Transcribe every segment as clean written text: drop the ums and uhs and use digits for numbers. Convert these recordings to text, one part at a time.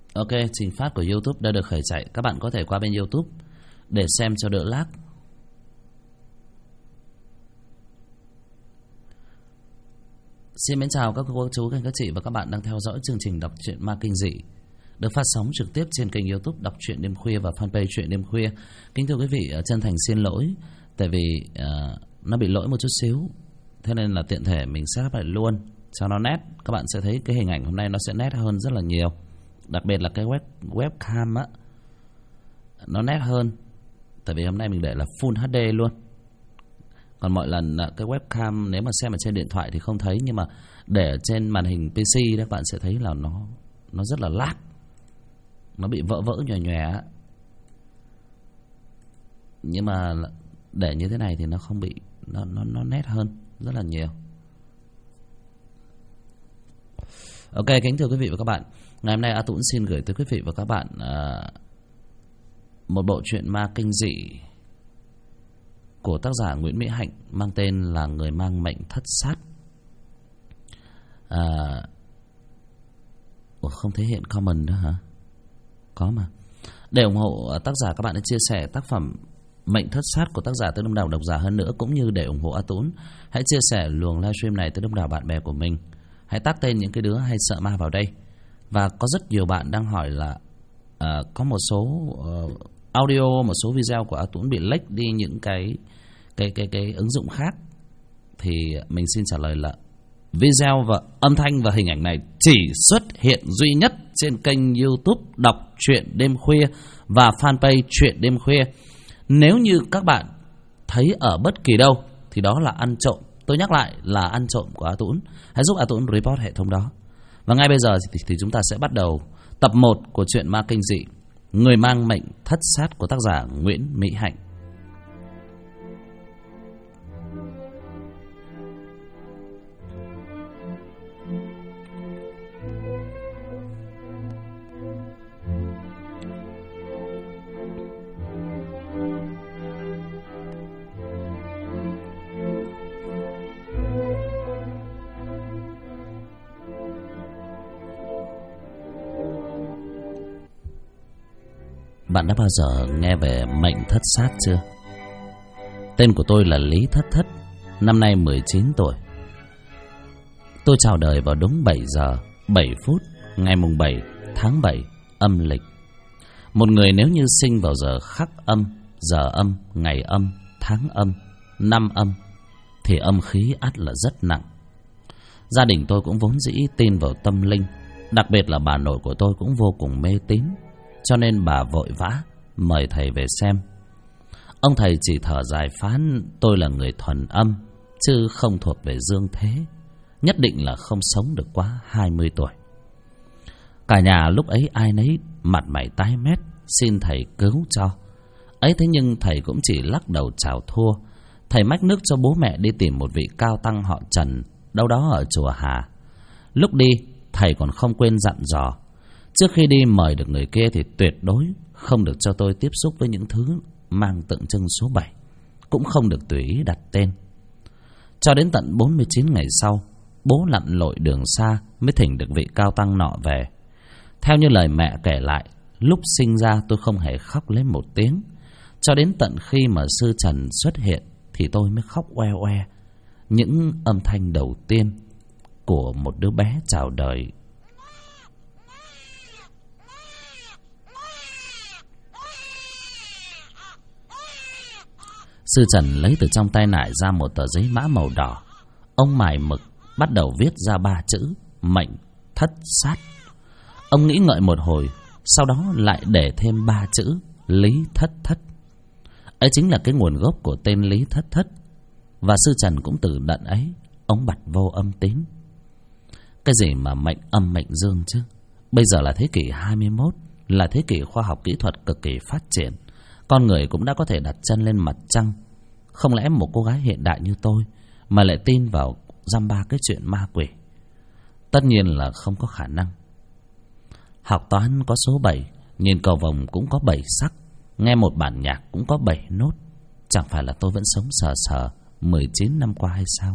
Ok, trình phát của YouTube đã được khởi chạy. Các bạn có thể qua bên YouTube để xem cho đỡ lag. Xin mến chào các cô chú, các chị và các bạn đang theo dõi chương trình đọc truyện ma kinh dị được phát sóng trực tiếp trên kênh YouTube đọc truyện đêm khuya và fanpage truyện đêm khuya. Kính thưa quý vị, chân thành xin lỗi tại vì nó bị lỗi một chút xíu, thế nên là tiện thể mình set lại luôn cho nó nét. Các bạn sẽ thấy cái hình ảnh hôm nay nó sẽ nét hơn rất là nhiều, đặc biệt là cái webcam á, nó nét hơn tại vì hôm nay mình để là Full HD luôn. Còn mọi lần cái webcam nếu mà xem ở trên điện thoại thì không thấy, nhưng mà để ở trên màn hình PC đó các bạn sẽ thấy là nó rất là lag, nó bị vỡ nhòe nhòe. Nhưng mà để như thế này thì nó không bị, nó nét hơn rất là nhiều. Ok, kính thưa quý vị và các bạn, ngày hôm nay A Tũng xin gửi tới quý vị và các bạn một bộ truyện ma kinh dị của tác giả Nguyễn Mỹ Hạnh mang tên là Người Mang Mệnh Thất Sát. Không thể hiện comment nữa hả? Có mà. Để ủng hộ tác giả, các bạn hãy chia sẻ tác phẩm Mệnh Thất Sát của tác giả tới đông đảo độc giả hơn nữa, cũng như để ủng hộ A Tũng, hãy chia sẻ luồng livestream này tới đông đảo bạn bè của mình. Hãy tag tên những cái đứa hay sợ ma vào đây. Và có rất nhiều bạn đang hỏi là có một số audio, một số video của A Tũng bị lệch đi những cái ứng dụng khác, thì mình xin trả lời là video và âm thanh và hình ảnh này chỉ xuất hiện duy nhất trên kênh YouTube đọc truyện đêm khuya và fanpage truyện đêm khuya. Nếu như các bạn thấy ở bất kỳ đâu thì đó là ăn trộm. Tôi nhắc lại là ăn trộm của A Tũng. Hãy giúp A Tũng report hệ thống đó. Và ngay bây giờ thì chúng ta sẽ bắt đầu tập 1 của truyện ma kinh dị Người Mang Mệnh Thất Sát của tác giả Nguyễn Mỹ Hạnh. Bạn đã bao giờ nghe về mệnh thất sát chưa? Tên của tôi là Lý Thất Thất, năm nay 19 tuổi. Tôi chào đời vào đúng 7 giờ 7 phút ngày mùng 7 tháng 7 âm lịch. Một người nếu như sinh vào giờ khắc âm, giờ âm, ngày âm, tháng âm, năm âm thì âm khí ắt là rất nặng. Gia đình tôi cũng vốn dĩ tin vào tâm linh, đặc biệt là bà nội của tôi cũng vô cùng mê tín, cho nên bà vội vã mời thầy về xem. Ông thầy chỉ thở dài phán tôi là người thuần âm, chứ không thuộc về dương thế, nhất định là không sống được quá 20 tuổi. Cả nhà lúc ấy ai nấy mặt mày tái mét, xin thầy cứu cho. Ấy thế nhưng thầy cũng chỉ lắc đầu chào thua. Thầy mách nước cho bố mẹ đi tìm một vị cao tăng họ Trần đâu đó ở chùa Hà. Lúc đi thầy còn không quên dặn dò, trước khi đi mời được người kia thì tuyệt đối không được cho tôi tiếp xúc với những thứ mang tượng trưng số 7, cũng không được tùy ý đặt tên. Cho đến tận 49 ngày sau, bố lặn lội đường xa mới thỉnh được vị cao tăng nọ về. Theo như lời mẹ kể lại, lúc sinh ra tôi không hề khóc lên một tiếng, cho đến tận khi mà sư Trần xuất hiện thì tôi mới khóc oe oe, những âm thanh đầu tiên của một đứa bé chào đời. Sư Trần lấy từ trong tay nải ra một tờ giấy mã màu đỏ. Ông mài mực bắt đầu viết ra 3 chữ Mệnh Thất Sát. Ông nghĩ ngợi một hồi, sau đó lại để thêm 3 chữ Lý Thất Thất. Ấy chính là cái nguồn gốc của tên Lý Thất Thất. Và sư Trần cũng từ đận ấy ông bặt vô âm tín. Cái gì mà mệnh âm mệnh dương chứ? Bây giờ là thế kỷ 21, là thế kỷ khoa học kỹ thuật cực kỳ phát triển. Con người cũng đã có thể đặt chân lên mặt trăng. Không lẽ một cô gái hiện đại như tôi mà lại tin vào dăm ba cái chuyện ma quỷ? Tất nhiên là không có khả năng. Học toán có số 7, nhìn cầu vồng cũng có 7 sắc, nghe một bản nhạc cũng có 7 nốt. Chẳng phải là tôi vẫn sống sờ sờ 19 năm qua hay sao?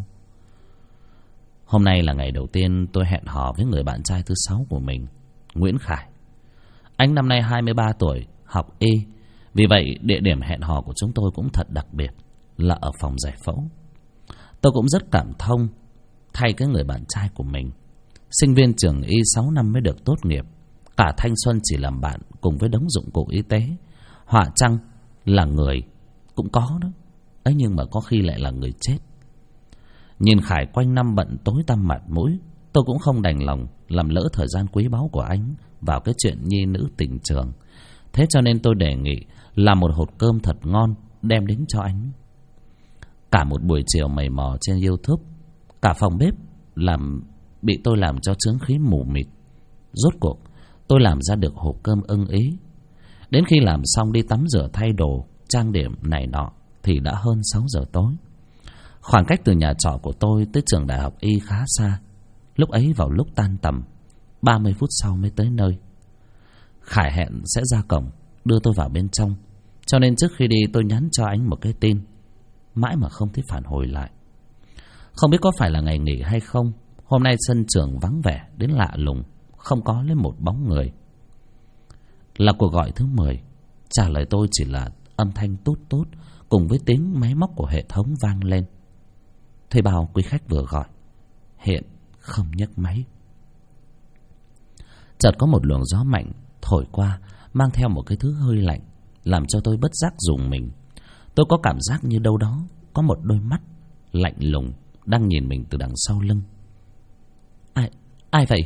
Hôm nay là ngày đầu tiên tôi hẹn hò với người bạn trai thứ 6 của mình, Nguyễn Khải. Anh năm nay 23 tuổi, học y. Vì vậy địa điểm hẹn hò của chúng tôi cũng thật đặc biệt, là ở phòng giải phẫu. Tôi cũng rất cảm thông thay cái người bạn trai của mình. Sinh viên trường y 6 năm mới được tốt nghiệp, cả thanh xuân chỉ làm bạn cùng với đống dụng cụ y tế. Họa chăng là người cũng có đó ấy, nhưng mà có khi lại là người chết. Nhìn Khải quanh năm bận tối tăm mặt mũi, tôi cũng không đành lòng làm lỡ thời gian quý báu của anh vào cái chuyện nhi nữ tình trường. Thế cho nên tôi đề nghị làm một hột cơm thật ngon đem đến cho anh. Cả một buổi chiều mày mò trên YouTube, cả phòng bếp bị tôi làm cho chướng khí mù mịt. Rốt cuộc tôi làm ra được hộp cơm ưng ý. Đến khi làm xong đi tắm rửa thay đồ, trang điểm này nọ thì đã hơn 6 giờ tối. Khoảng cách từ nhà trọ của tôi tới trường đại học y khá xa. Lúc ấy vào lúc tan tầm, 30 phút sau mới tới nơi. Khải hẹn sẽ ra cổng đưa tôi vào bên trong, cho nên trước khi đi tôi nhắn cho anh một cái tin, mãi mà không thấy phản hồi lại. Không biết có phải là ngày nghỉ hay không, hôm nay sân trường vắng vẻ đến lạ lùng, không có lấy một bóng người. Là cuộc gọi thứ 10, trả lời tôi chỉ là âm thanh tút tút cùng với tiếng máy móc của hệ thống vang lên. Thuê bao quý khách vừa gọi, hiện không nhấc máy. Chợt có một luồng gió mạnh thổi qua, mang theo một cái thứ hơi lạnh, làm cho tôi bất giác rùng mình. Tôi có cảm giác như đâu đó có một đôi mắt lạnh lùng đang nhìn mình từ đằng sau lưng. Ai vậy?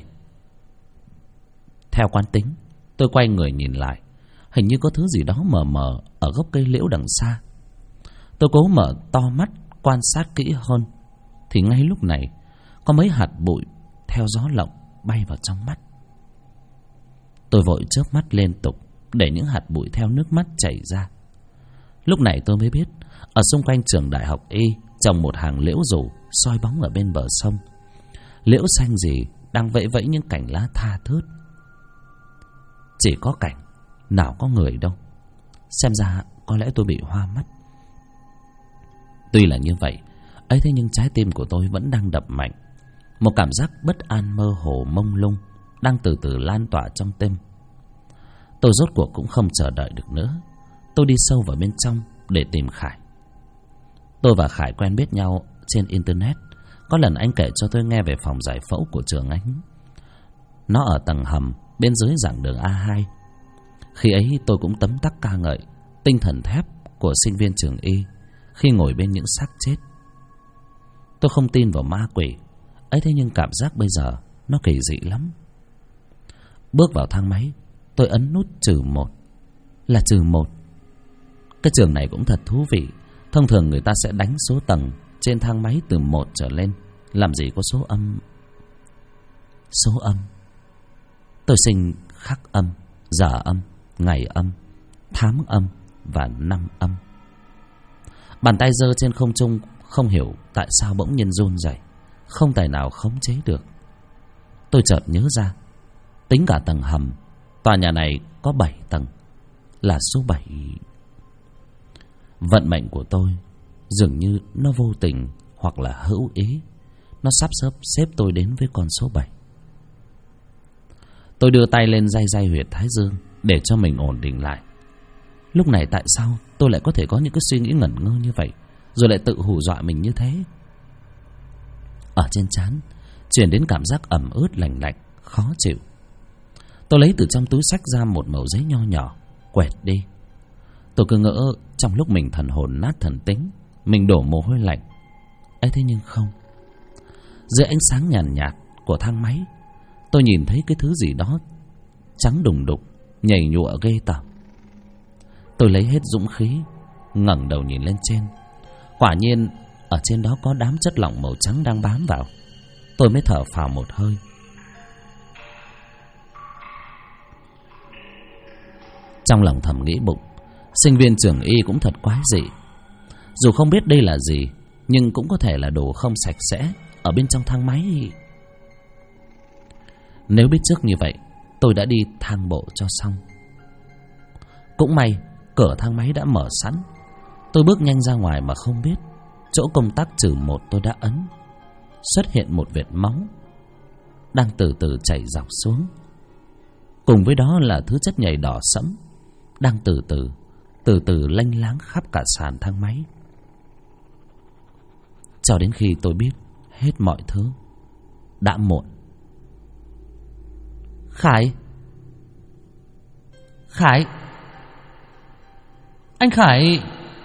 Theo quán tính, tôi quay người nhìn lại. Hình như có thứ gì đó mờ mờ ở gốc cây liễu đằng xa. Tôi cố mở to mắt quan sát kỹ hơn, thì ngay lúc này có mấy hạt bụi theo gió lộng bay vào trong mắt. Tôi vội chớp mắt liên tục để những hạt bụi theo nước mắt chảy ra. Lúc này tôi mới biết, ở xung quanh trường đại học y trồng một hàng liễu rủ soi bóng ở bên bờ sông. Liễu xanh gì đang vẫy vẫy những cành lá tha thướt. Chỉ có cảnh, nào có người đâu. Xem ra có lẽ tôi bị hoa mắt. Tuy là như vậy ấy, thế nhưng trái tim của tôi vẫn đang đập mạnh. Một cảm giác bất an mơ hồ mông lung đang từ từ lan tỏa trong tim. Tôi rốt cuộc cũng không chờ đợi được nữa. Tôi đi sâu vào bên trong để tìm Khải. Tôi và Khải quen biết nhau trên internet. Có lần anh kể cho tôi nghe về phòng giải phẫu của trường anh. Nó ở tầng hầm bên dưới giảng đường A2. Khi ấy tôi cũng tấm tắc ca ngợi tinh thần thép của sinh viên trường y khi ngồi bên những xác chết. Tôi không tin vào ma quỷ ấy, thế nhưng cảm giác bây giờ nó kỳ dị lắm. Bước vào thang máy, tôi ấn nút -1. Là -1. Cái trường này cũng thật thú vị. Thông thường người ta sẽ đánh số tầng trên thang máy từ 1 trở lên. Làm gì có số âm. Số âm. Tôi sinh khắc âm, giờ âm, ngày âm, tháng âm và năm âm. Bàn tay giơ trên không trung, không hiểu tại sao bỗng nhiên run rẩy, không tài nào khống chế được. Tôi chợt nhớ ra, tính cả tầng hầm, tòa nhà này có 7 tầng, là số 7. Vận mệnh của tôi dường như nó vô tình hoặc là hữu ý, nó sắp xếp tôi đến với con số 7. Tôi đưa tay lên day huyệt thái dương để cho mình ổn định lại. Lúc này tại sao tôi lại có thể có những cái suy nghĩ ngẩn ngơ như vậy, rồi lại tự hù dọa mình như thế? Ở trên trán truyền đến cảm giác ẩm ướt lành lạnh, khó chịu. Tôi lấy từ trong túi xách ra một mẩu giấy nho nhỏ, quẹt đi. Tôi cứ ngỡ trong lúc mình thần hồn nát thần tính, mình đổ mồ hôi lạnh ấy, thế nhưng không. Dưới ánh sáng nhàn nhạt của thang máy, tôi nhìn thấy cái thứ gì đó trắng đùng đục nhảy nhụa ghê tởm. Tôi lấy hết dũng khí ngẩng đầu nhìn lên trên. Quả nhiên ở trên đó có đám chất lỏng màu trắng đang bám vào. Tôi mới thở phào một hơi. Trong lòng thầm nghĩ bụng, sinh viên trường y cũng thật quái dị. Dù không biết đây là gì, nhưng cũng có thể là đồ không sạch sẽ ở bên trong thang máy. Nếu biết trước như vậy, tôi đã đi thang bộ cho xong. Cũng may cửa thang máy đã mở sẵn. Tôi bước nhanh ra ngoài mà không biết chỗ công tắc -1 tôi đã ấn, xuất hiện một vệt máu đang từ từ chảy dọc xuống. Cùng với đó là thứ chất nhầy đỏ sẫm đang từ từ lênh láng khắp cả sàn thang máy. Cho đến khi tôi biết hết mọi thứ, đã muộn. Khải! Khải! Anh Khải!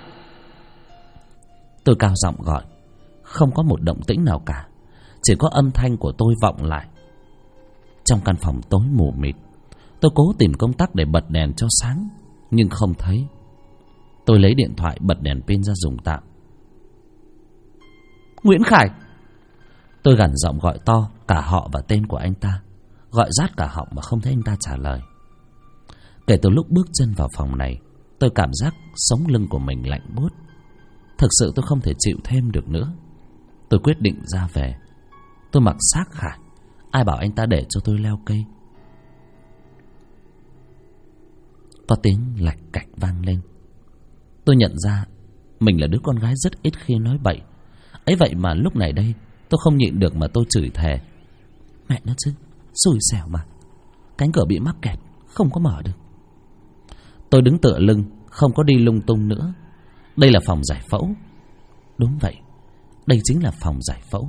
Tôi cao giọng gọi. Không có một động tĩnh nào cả, chỉ có âm thanh của tôi vọng lại. Trong căn phòng tối mù mịt, tôi cố tìm công tắc để bật đèn cho sáng, nhưng không thấy. Tôi lấy điện thoại bật đèn pin ra dùng tạm. Nguyễn Khải! Tôi gằn giọng gọi to cả họ và tên của anh ta, gọi rát cả họng mà không thấy anh ta trả lời. Kể từ lúc bước chân vào phòng này, tôi cảm giác sống lưng của mình lạnh buốt. Thực sự tôi không thể chịu thêm được nữa. Tôi quyết định ra về. Tôi mặc xác Khải. Ai bảo anh ta để cho tôi leo cây. Có tiếng lạch cạch vang lên. Tôi nhận ra mình là đứa con gái rất ít khi nói bậy. Ấy vậy mà lúc này đây tôi không nhịn được mà tôi chửi thề. Mẹ nó chứ, xui xẻo mà. Cánh cửa bị mắc kẹt, không có mở được. Tôi đứng tựa lưng, không có đi lung tung nữa. Đây là phòng giải phẫu. Đúng vậy, đây chính là phòng giải phẫu.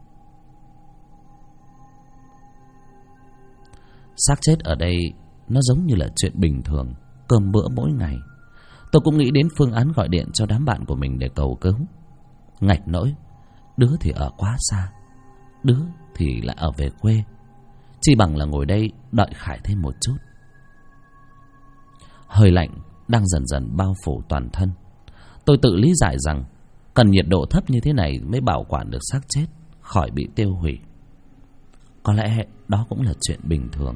Xác chết ở đây nó giống như là chuyện bình thường, cơm bữa mỗi ngày. Tôi cũng nghĩ đến phương án gọi điện cho đám bạn của mình để cầu cứu. Ngạch nỗi, đứa thì ở quá xa, đứa thì lại ở về quê. Chỉ bằng là ngồi đây đợi Khải thêm một chút. Hơi lạnh đang dần dần bao phủ toàn thân. Tôi tự lý giải rằng cần nhiệt độ thấp như thế này mới bảo quản được xác chết khỏi bị tiêu hủy. Có lẽ đó cũng là chuyện bình thường.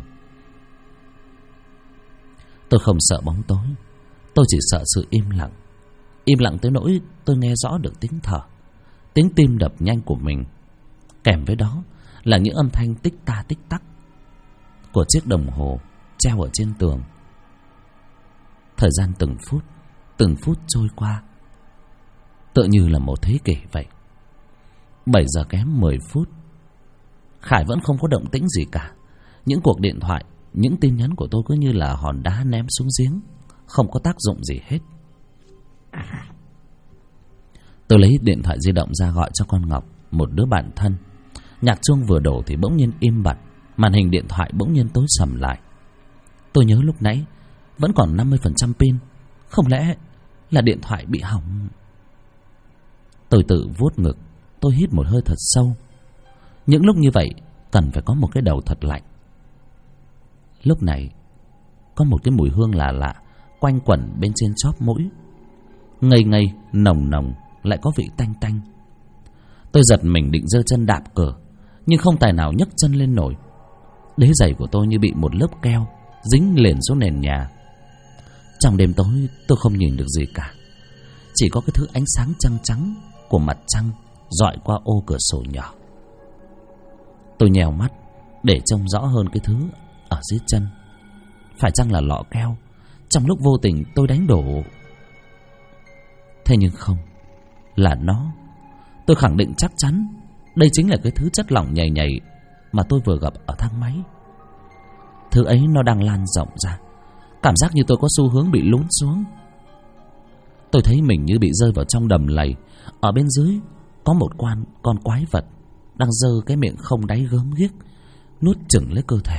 Tôi không sợ bóng tối, tôi chỉ sợ sự im lặng. Im lặng tới nỗi tôi nghe rõ được tiếng thở, tiếng tim đập nhanh của mình. Kèm với đó là những âm thanh tích ta tích tắc của chiếc đồng hồ treo ở trên tường. Thời gian từng phút trôi qua, tựa như là một thế kỷ vậy. 7 giờ kém 10 phút. Khải vẫn không có động tĩnh gì cả. Những cuộc điện thoại, những tin nhắn của tôi cứ như là hòn đá ném xuống giếng, không có tác dụng gì hết. Tôi lấy điện thoại di động ra gọi cho con Ngọc, một đứa bạn thân. Nhạc chuông vừa đổ thì bỗng nhiên im bặt, màn hình điện thoại bỗng nhiên tối sầm lại. Tôi nhớ lúc nãy vẫn còn 50% pin. Không lẽ là điện thoại bị hỏng? Tôi tự vuốt ngực. Tôi hít một hơi thật sâu. Những lúc như vậy cần phải có một cái đầu thật lạnh. Lúc này có một cái mùi hương lạ lạ quanh quẩn bên trên chóp mũi, ngây ngây nồng nồng, lại có vị tanh tanh. Tôi giật mình định giơ chân đạp cửa, nhưng không tài nào nhấc chân lên nổi. Đế giày của tôi như bị một lớp keo dính liền xuống nền nhà. Trong đêm tối tôi không nhìn được gì cả, chỉ có cái thứ ánh sáng trăng trắng của mặt trăng dọi qua ô cửa sổ nhỏ. Tôi nhèo mắt để trông rõ hơn cái thứ ở dưới chân. Phải chăng là lọ keo? Trong lúc vô tình tôi đánh đổ. Thế nhưng không, là nó. Tôi khẳng định chắc chắn đây chính là cái thứ chất lỏng nhầy nhầy mà tôi vừa gặp ở thang máy. Thứ ấy nó đang lan rộng ra, cảm giác như tôi có xu hướng bị lún xuống. Tôi thấy mình như bị rơi vào trong đầm lầy. Ở bên dưới có một con quái vật đang giơ cái miệng không đáy gớm ghiếc nuốt chửng lấy cơ thể.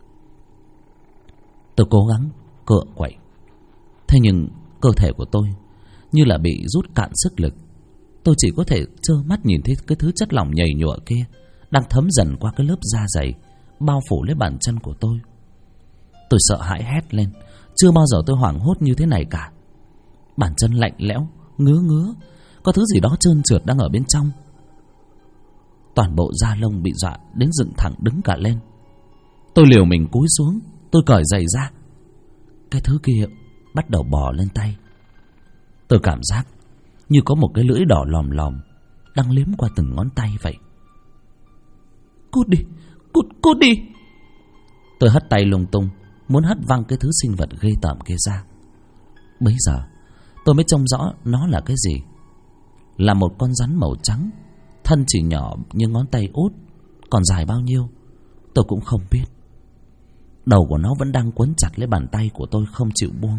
Tôi cố gắng cựa quậy, thế nhưng cơ thể của tôi như là bị rút cạn sức lực. Tôi chỉ có thể trơ mắt nhìn thấy cái thứ chất lỏng nhầy nhụa kia đang thấm dần qua cái lớp da dày bao phủ lấy bàn chân của tôi. Tôi sợ hãi hét lên. Chưa bao giờ tôi hoảng hốt như thế này cả. Bàn chân lạnh lẽo, ngứa ngứa, có thứ gì đó trơn trượt đang ở bên trong. Toàn bộ da lông bị dọa đến dựng thẳng đứng cả lên. Tôi liều mình cúi xuống, tôi cởi giày ra. Cái thứ kia bắt đầu bò lên tay. Tôi cảm giác như có một cái lưỡi đỏ lòm lòm đang liếm qua từng ngón tay vậy. Cút đi, cút đi. Tôi hất tay lung tung, muốn hất văng cái thứ sinh vật ghê tởm kia ra. Bấy giờ tôi mới trông rõ nó là cái gì. Là một con rắn màu trắng, thân chỉ nhỏ như ngón tay út, còn dài bao nhiêu tôi cũng không biết. Đầu của nó vẫn đang quấn chặt lấy bàn tay của tôi không chịu buông.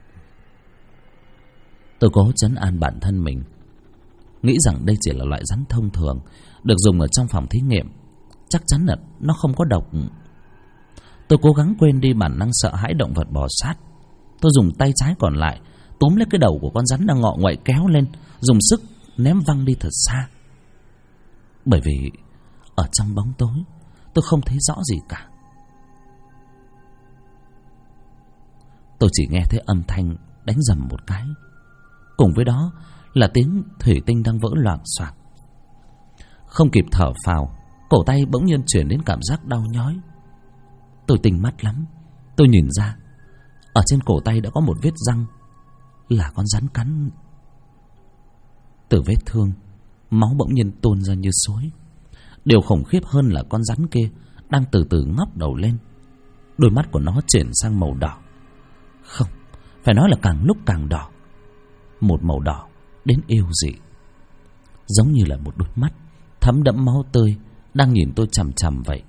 Tôi cố trấn an bản thân mình, nghĩ rằng đây chỉ là loại rắn thông thường được dùng ở trong phòng thí nghiệm, chắc chắn là nó không có độc. Tôi cố gắng quên đi bản năng sợ hãi động vật bò sát. Tôi dùng tay trái còn lại túm lấy cái đầu của con rắn đang ngọ nguậy kéo lên, dùng sức ném văng đi thật xa. Bởi vì ở trong bóng tối tôi không thấy rõ gì cả. Tôi chỉ nghe thấy âm thanh đánh rầm một cái, cùng với đó là tiếng thủy tinh đang vỡ loạng xoạng. Không kịp thở phào, cổ tay bỗng nhiên chuyển đến cảm giác đau nhói. Tôi tinh mắt lắm, tôi nhìn ra ở trên cổ tay đã có một vết răng, là con rắn cắn. Từ vết thương, máu bỗng nhiên tuôn ra như suối. Điều khủng khiếp hơn là con rắn kia đang từ từ ngóc đầu lên. Đôi mắt của nó chuyển sang màu đỏ. Không, phải nói là càng lúc càng đỏ. Một màu đỏ đến yêu dị, giống như là một đôi mắt thấm đẫm máu tươi đang nhìn tôi chằm chằm vậy.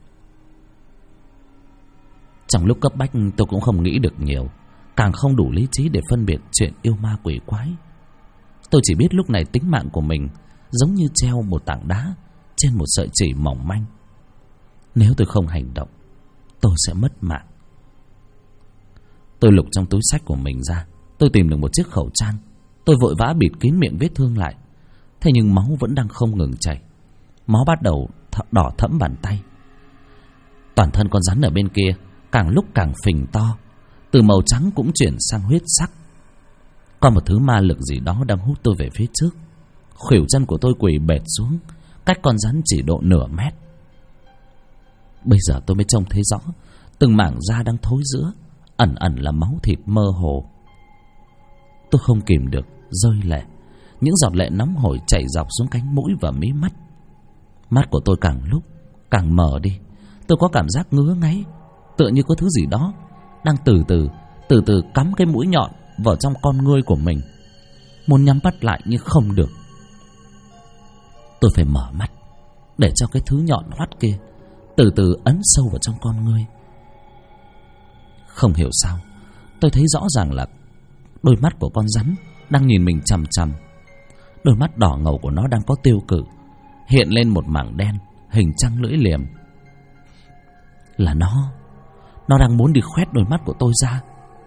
Trong lúc cấp bách tôi cũng không nghĩ được nhiều, càng không đủ lý trí để phân biệt chuyện yêu ma quỷ quái. Tôi chỉ biết lúc này tính mạng của mình giống như treo một tảng đá trên một sợi chỉ mỏng manh. Nếu tôi không hành động, tôi sẽ mất mạng. Tôi lục trong túi xách của mình ra, tôi tìm được một chiếc khẩu trang. Tôi vội vã bịt kín miệng vết thương lại. Thế nhưng máu vẫn đang không ngừng chảy. Máu bắt đầu đỏ thẫm bàn tay. Toàn thân con rắn ở bên kia càng lúc càng phình to, từ màu trắng cũng chuyển sang huyết sắc. Có một thứ ma lực gì đó đang hút tôi về phía trước. Khuỷu chân của tôi quỳ bệt xuống, cách con rắn chỉ độ nửa mét. Bây giờ tôi mới trông thấy rõ từng mảng da đang thối rữa, ẩn ẩn là máu thịt mơ hồ. Tôi không kìm được rơi lệ. Những giọt lệ nóng hổi chảy dọc xuống cánh mũi và mí mắt. Mắt của tôi càng lúc càng mờ đi. Tôi có cảm giác ngứa ngáy, tựa như có thứ gì đó đang từ từ cắm cái mũi nhọn vào trong con ngươi của mình. Muốn nhắm mắt lại nhưng không được. Tôi phải mở mắt để cho cái thứ nhọn hoắt kia từ từ ấn sâu vào trong con ngươi. Không hiểu sao, tôi thấy rõ ràng là đôi mắt của con rắn đang nhìn mình chằm chằm. Đôi mắt đỏ ngầu của nó đang có tiêu cự, hiện lên một mảng đen hình trăng lưỡi liềm. Là nó đang muốn đi khoét đôi mắt của tôi ra.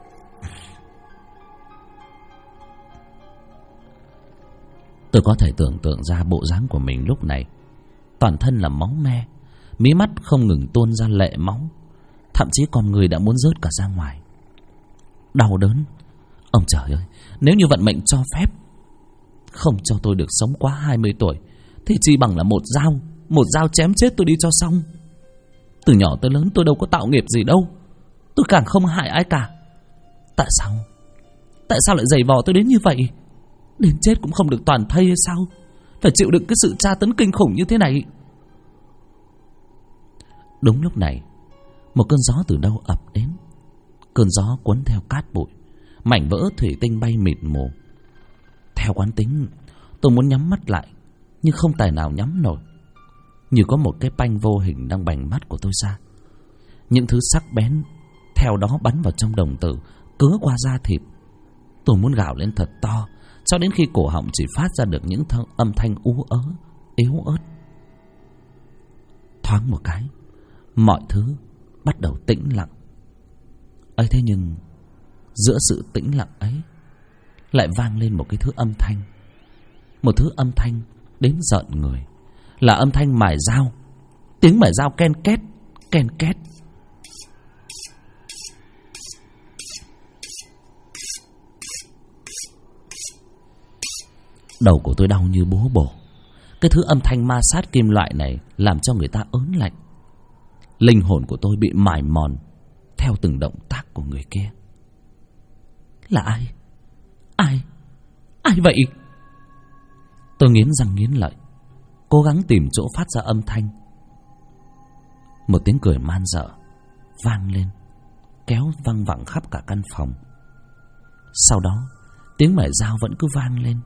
Tôi có thể tưởng tượng ra bộ dáng của mình lúc này. Toàn thân là máu me, mí mắt không ngừng tuôn ra lệ máu, thậm chí con người đã muốn rớt cả ra ngoài. Đau đớn. Ông trời ơi, nếu như vận mệnh cho phép không cho tôi được sống quá 20 tuổi thì chỉ bằng là một dao chém chết tôi đi cho xong. Từ nhỏ tới lớn tôi đâu có tạo nghiệp gì đâu, tôi càng không hại ai cả. Tại sao lại giày vò tôi đến như vậy? Đến chết cũng không được toàn thây hay sao? Phải chịu đựng cái sự tra tấn kinh khủng như thế này. Đúng lúc này, một cơn gió từ đâu ập đến. Cơn gió cuốn theo cát bụi, mảnh vỡ thủy tinh bay mịt mù. Theo quán tính, tôi muốn nhắm mắt lại nhưng không tài nào nhắm nổi. Như có một cái panh vô hình đang bành mắt của tôi ra. Những thứ sắc bén theo đó bắn vào trong đồng tử, cứa qua da thịt. Tôi muốn gào lên thật to, cho đến khi cổ họng chỉ phát ra được những âm thanh ú ớ, yếu ớt. Thoáng một cái, mọi thứ bắt đầu tĩnh lặng. ấy thế nhưng giữa sự tĩnh lặng ấy lại vang lên một cái thứ âm thanh. Một thứ âm thanh đến rợn người. Là âm thanh mài dao. Tiếng mài dao ken két, ken két. Đầu của tôi đau như búa bổ. Cái thứ âm thanh ma sát kim loại này làm cho người ta ớn lạnh. Linh hồn của tôi bị mài mòn theo từng động tác của người kia. Là ai? Ai vậy? Tôi nghiến răng nghiến lợi, cố gắng tìm chỗ phát ra âm thanh. Một tiếng cười man dợ vang lên, kéo văng vẳng khắp cả căn phòng. Sau đó tiếng mài dao vẫn cứ vang lên.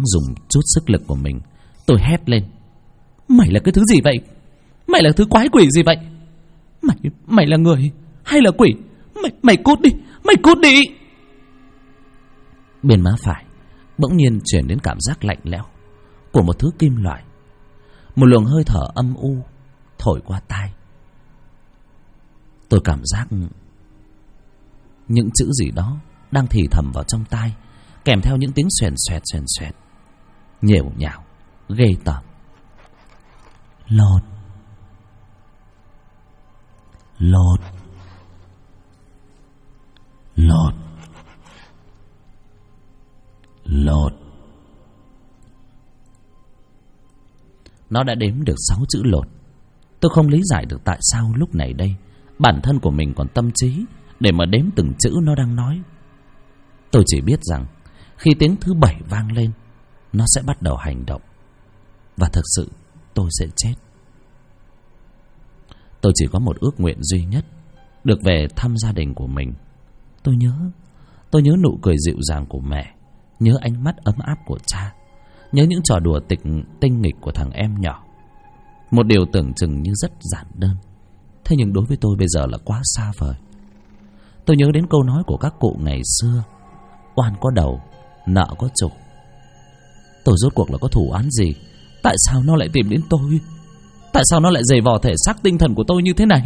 dùng chút sức lực của mình, tôi hét lên: Mày là cái thứ gì vậy? Mày là thứ quái quỷ gì vậy? Mày là người hay là quỷ? Mày cút đi, mày cút đi. Bên má phải bỗng nhiên truyền đến cảm giác lạnh lẽo của một thứ kim loại. Một luồng hơi thở âm u thổi qua tai. Tôi cảm giác những chữ gì đó đang thì thầm vào trong tai, kèm theo những tiếng xoèn xoẹt, nhểu nhảo, ghê tởm. Lột, lột, lột, lột. Nó đã đếm được 6 chữ lột. Tôi không lý giải được tại sao lúc này đây bản thân của mình còn tâm trí để mà đếm từng chữ nó đang nói. Tôi chỉ biết rằng khi tiếng thứ 7 vang lên, nó sẽ bắt đầu hành động. Và thực sự tôi sẽ chết. Tôi chỉ có một ước nguyện duy nhất, được về thăm gia đình của mình. Tôi nhớ nụ cười dịu dàng của mẹ, nhớ ánh mắt ấm áp của cha, nhớ những trò đùa tinh nghịch của thằng em nhỏ. Một điều tưởng chừng như rất giản đơn, thế nhưng đối với tôi bây giờ là quá xa vời. Tôi nhớ đến câu nói của các cụ ngày xưa: oan có đầu, nợ có chủ. Tôi rốt cuộc là có thủ án gì? Tại sao nó lại tìm đến tôi? Tại sao nó lại giày vò thể xác tinh thần của tôi như thế này?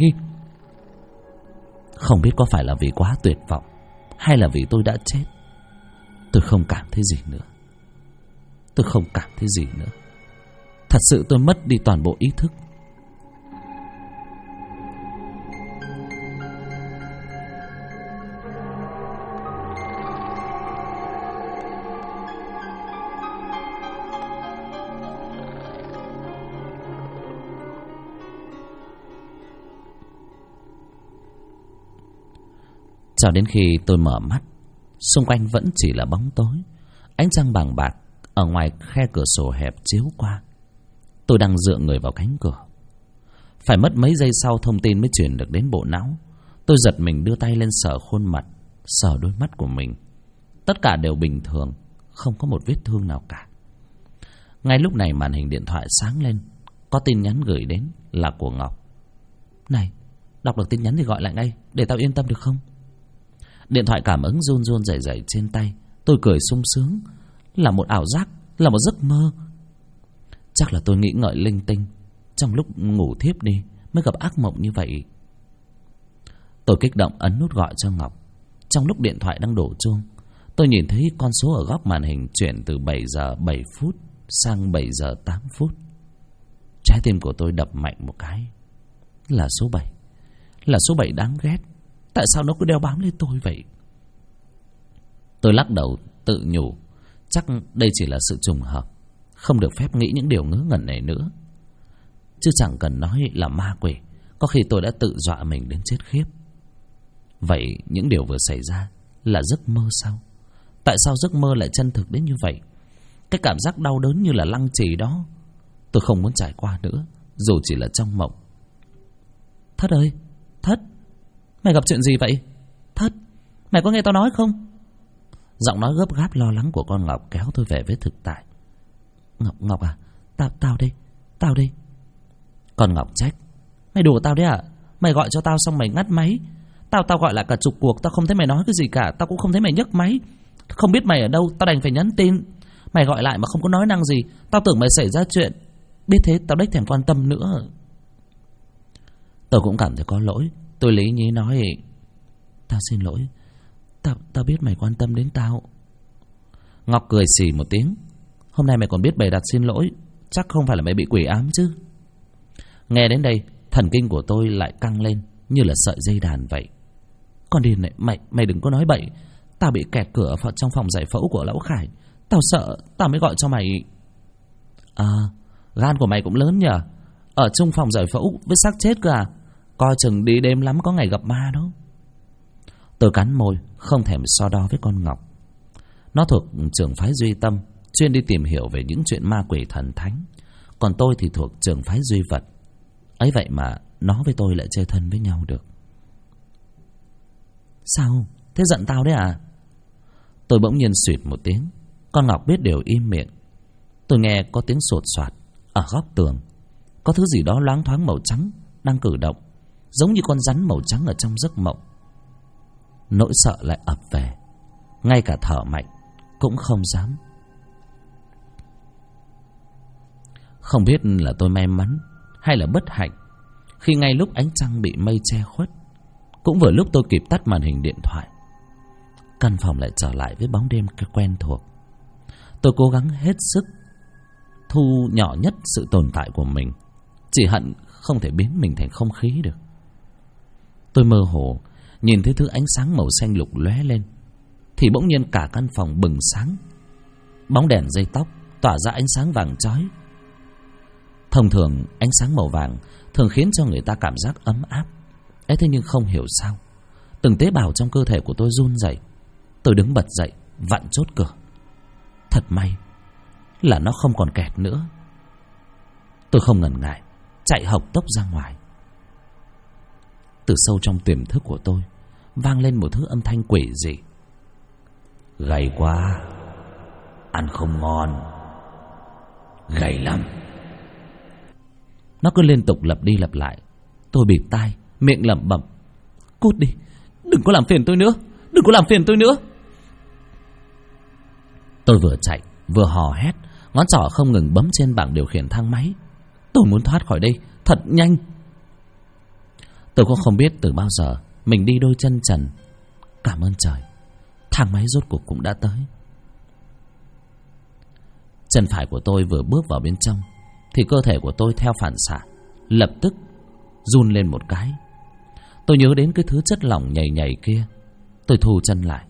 Không biết có phải là vì quá tuyệt vọng, hay là vì tôi đã chết. Tôi không cảm thấy gì nữa. Tôi không cảm thấy gì nữa. Thật sự tôi mất đi toàn bộ ý thức. Cho đến khi tôi mở mắt, xung quanh vẫn chỉ là bóng tối. Ánh trăng bằng bạc ở ngoài khe cửa sổ hẹp chiếu qua. Tôi đang dựa người vào cánh cửa. Phải mất mấy giây sau thông tin mới truyền được đến bộ não. Tôi giật mình đưa tay lên sờ khuôn mặt, sờ đôi mắt của mình. Tất cả đều bình thường, không có một vết thương nào cả. Ngay lúc này màn hình điện thoại sáng lên. Có tin nhắn gửi đến là của Ngọc. Này, đọc được tin nhắn thì gọi lại ngay, để tao yên tâm được không? Điện thoại cảm ứng run run rẩy rẩy trên tay. Tôi cười sung sướng. Là một ảo giác, là một giấc mơ. Chắc là tôi nghĩ ngợi linh tinh, trong lúc ngủ thiếp đi mới gặp ác mộng như vậy. Tôi kích động ấn nút gọi cho Ngọc. Trong lúc điện thoại đang đổ chuông, tôi nhìn thấy con số ở góc màn hình chuyển từ 7 giờ 7 phút sang 7 giờ 8 phút. Trái tim của tôi đập mạnh một cái. Là số 7. Là số 7 đáng ghét. Tại sao nó cứ đeo bám lên tôi vậy? Tôi lắc đầu tự nhủ, chắc đây chỉ là sự trùng hợp, không được phép nghĩ những điều ngớ ngẩn này nữa. Chứ chẳng cần nói là ma quỷ, có khi tôi đã tự dọa mình đến chết khiếp. Vậy những điều vừa xảy ra là giấc mơ sao? Tại sao giấc mơ lại chân thực đến như vậy? Cái cảm giác đau đớn như là lăng trì đó, tôi không muốn trải qua nữa, dù chỉ là trong mộng. Thất ơi, Thất, mày gặp chuyện gì vậy? Thất, mày có nghe tao nói không? Giọng nói gấp gáp lo lắng của con Ngọc kéo tôi về với thực tại. Ngọc à, tao đây. Con Ngọc trách: mày đùa tao đấy à? Mày gọi cho tao xong mày ngắt máy. Tao gọi lại cả chục cuộc, tao không thấy mày nói cái gì cả, tao cũng không thấy mày nhấc máy. Không biết mày ở đâu, tao đành phải nhắn tin. Mày gọi lại mà không có nói năng gì, tao tưởng mày xảy ra chuyện. Biết thế tao đếch thèm quan tâm nữa. Tôi cũng cảm thấy có lỗi. Tôi lý nhí nói: tao xin lỗi, tao biết mày quan tâm đến tao. Ngọc cười xì một tiếng: hôm nay mày còn biết bày đặt xin lỗi, chắc không phải là mày bị quỷ ám chứ? Nghe đến đây, thần kinh của tôi lại căng lên như là sợi dây đàn vậy. Con điên này, mày đừng có nói bậy. Tao bị kẹt cửa trong phòng giải phẫu của lão Khải. Tao sợ, tao mới gọi cho mày. À, gan của mày cũng lớn nhờ. Ở chung phòng giải phẫu với xác chết cơ à? Coi chừng đi đêm lắm có ngày gặp ma đó. Tôi cắn môi, không thèm so đo với con Ngọc. Nó thuộc trường phái Duy Tâm, chuyên đi tìm hiểu về những chuyện ma quỷ thần thánh. Còn tôi thì thuộc trường phái Duy Vật. Ấy vậy mà nó với tôi lại chơi thân với nhau được. Sao? Thế giận tao đấy à? Tôi bỗng nhiên xụt một tiếng. Con Ngọc biết điều im miệng, Tôi nghe có tiếng sột soạt. Ở góc tường có thứ gì đó loáng thoáng màu trắng đang cử động, giống như con rắn màu trắng ở trong giấc mộng. Nỗi sợ lại ập về, ngay cả thở mạnh cũng không dám. Không biết là tôi may mắn hay là bất hạnh, khi ngay lúc ánh trăng bị mây che khuất, cũng vừa lúc tôi kịp tắt màn hình điện thoại, căn phòng lại trở lại với bóng đêm quen thuộc. Tôi cố gắng hết sức thu nhỏ nhất sự tồn tại của mình, chỉ hận không thể biến mình thành không khí được. Tôi mơ hồ nhìn thấy thứ ánh sáng màu xanh lục lóe lên, thì bỗng nhiên cả căn phòng bừng sáng. Bóng đèn dây tóc tỏa ra ánh sáng vàng chói. Thông thường ánh sáng màu vàng thường khiến cho người ta cảm giác ấm áp. Ấy thế nhưng không hiểu sao, từng tế bào trong cơ thể của tôi run rẩy. Tôi đứng bật dậy, vặn chốt cửa. Thật may là nó không còn kẹt nữa. Tôi không ngần ngại chạy hộc tốc ra ngoài. Từ sâu trong tiềm thức của tôi vang lên một thứ âm thanh quỷ dị. Gầy quá, ăn không ngon, gầy lắm. Nó cứ liên tục lặp đi lặp lại. Tôi bịt tai, miệng lẩm bẩm: cút đi, đừng có làm phiền tôi nữa, đừng có làm phiền tôi nữa. Tôi vừa chạy vừa hò hét, ngón trỏ không ngừng bấm trên bảng điều khiển thang máy. Tôi muốn thoát khỏi đây thật nhanh. Tôi cũng không biết từ bao giờ mình đi đôi chân trần. Cảm ơn trời, thang máy rốt cuộc cũng đã tới. Chân phải của tôi vừa bước vào bên trong thì cơ thể của tôi theo phản xạ lập tức run lên một cái. Tôi nhớ đến cái thứ chất lỏng nhầy nhầy kia. Tôi thu chân lại.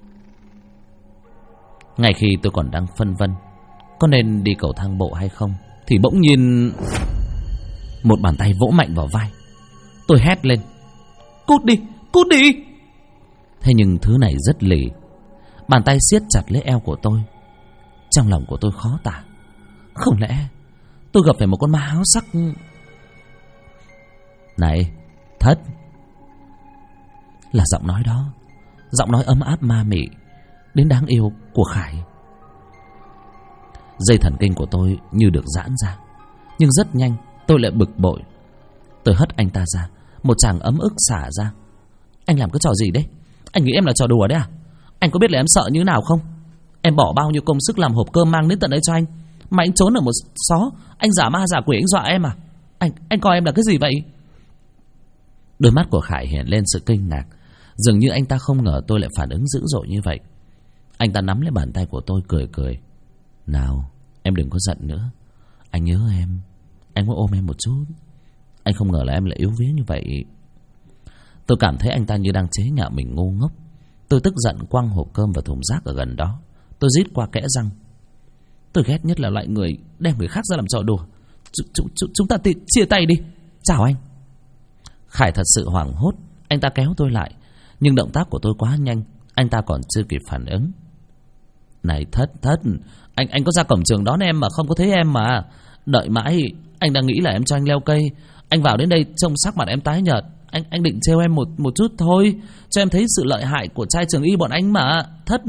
Ngay khi tôi còn đang phân vân có nên đi cầu thang bộ hay không, thì bỗng nhiên một bàn tay vỗ mạnh vào vai. Tôi hét lên: cút đi, cút đi. Thế nhưng thứ này rất lì. Bàn tay siết chặt lấy eo của tôi. Trong lòng của tôi khó tả. Không lẽ tôi gặp phải một con ma áo sắc? Này Thất. Là giọng nói đó, giọng nói ấm áp ma mị đến đáng yêu của Khải. Dây thần kinh của tôi như được giãn ra. Nhưng rất nhanh tôi lại bực bội. Tôi hất anh ta ra. Một tràng ấm ức xả ra. Anh làm cái trò gì đấy? Anh nghĩ em là trò đùa đấy à? Anh có biết là em sợ như nào không? Em bỏ bao nhiêu công sức làm hộp cơm mang đến tận đây cho anh, mà anh trốn ở một xó, anh giả ma giả quỷ anh dọa em à? Anh coi em là cái gì vậy? Đôi mắt của Khải hiện lên sự kinh ngạc. Dường như anh ta không ngờ tôi lại phản ứng dữ dội như vậy. Anh ta nắm lấy bàn tay của tôi cười cười. Nào, em đừng có giận nữa. Anh nhớ em, anh muốn ôm em một chút. Anh không ngờ là em lại yếu vía như vậy. Tôi cảm thấy anh ta như đang chế nhạo mình ngu ngốc. Tôi tức giận quăng hộp cơm vào thùng rác ở gần đó. Tôi rít qua kẽ răng: tôi ghét nhất là loại người đem người khác ra làm trò đùa. Chúng ta chia tay đi. Chào anh. Khải thật sự hoảng hốt. Anh ta kéo tôi lại, nhưng động tác của tôi quá nhanh, anh ta còn chưa kịp phản ứng. Này Thất, anh có ra cổng trường đón em mà không có thấy em mà. Đợi mãi, anh đang nghĩ là em cho anh leo cây. Anh vào đến đây trông sắc mặt em tái nhợt. Anh định trêu em một chút thôi, cho em thấy sự lợi hại của trai trường y bọn anh mà. Thất.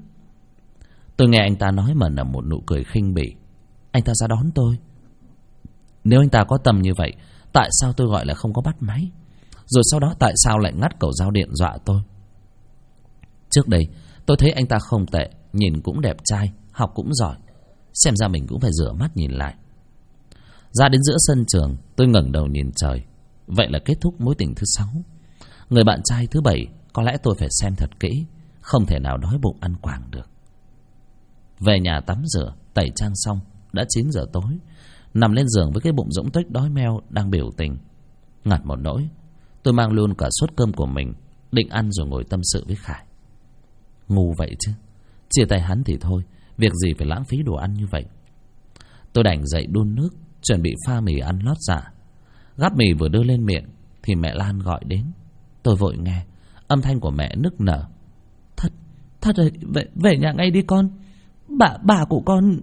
Tôi nghe anh ta nói mà nở một nụ cười khinh bỉ. Anh ta ra đón tôi. Nếu anh ta có tầm như vậy, tại sao tôi gọi là không có bắt máy? Rồi sau đó tại sao lại ngắt cầu giao điện dọa tôi? Trước đây tôi thấy anh ta không tệ, nhìn cũng đẹp trai, học cũng giỏi. Xem ra mình cũng phải rửa mắt nhìn lại. Ra đến giữa sân trường, tôi ngẩng đầu nhìn trời. Vậy là kết thúc mối tình thứ 6. Người bạn trai thứ 7 có lẽ tôi phải xem thật kỹ, không thể nào đói bụng ăn quảng được. Về nhà tắm rửa, tẩy trang xong, đã 9 giờ tối. Nằm lên giường với cái bụng rỗng tuếch đói meo đang biểu tình. Ngặt một nỗi, tôi mang luôn cả suất cơm của mình, định ăn rồi ngồi tâm sự với Khải. Ngu vậy chứ, chia tay hắn thì thôi, việc gì phải lãng phí đồ ăn như vậy. Tôi đành dậy đun nước, chuẩn bị pha mì ăn lót dạ. Gắp mì vừa đưa lên miệng thì mẹ Lan gọi đến. Tôi vội nghe, âm thanh của mẹ nức nở. Thất ơi, về nhà ngay đi con. Bà của con.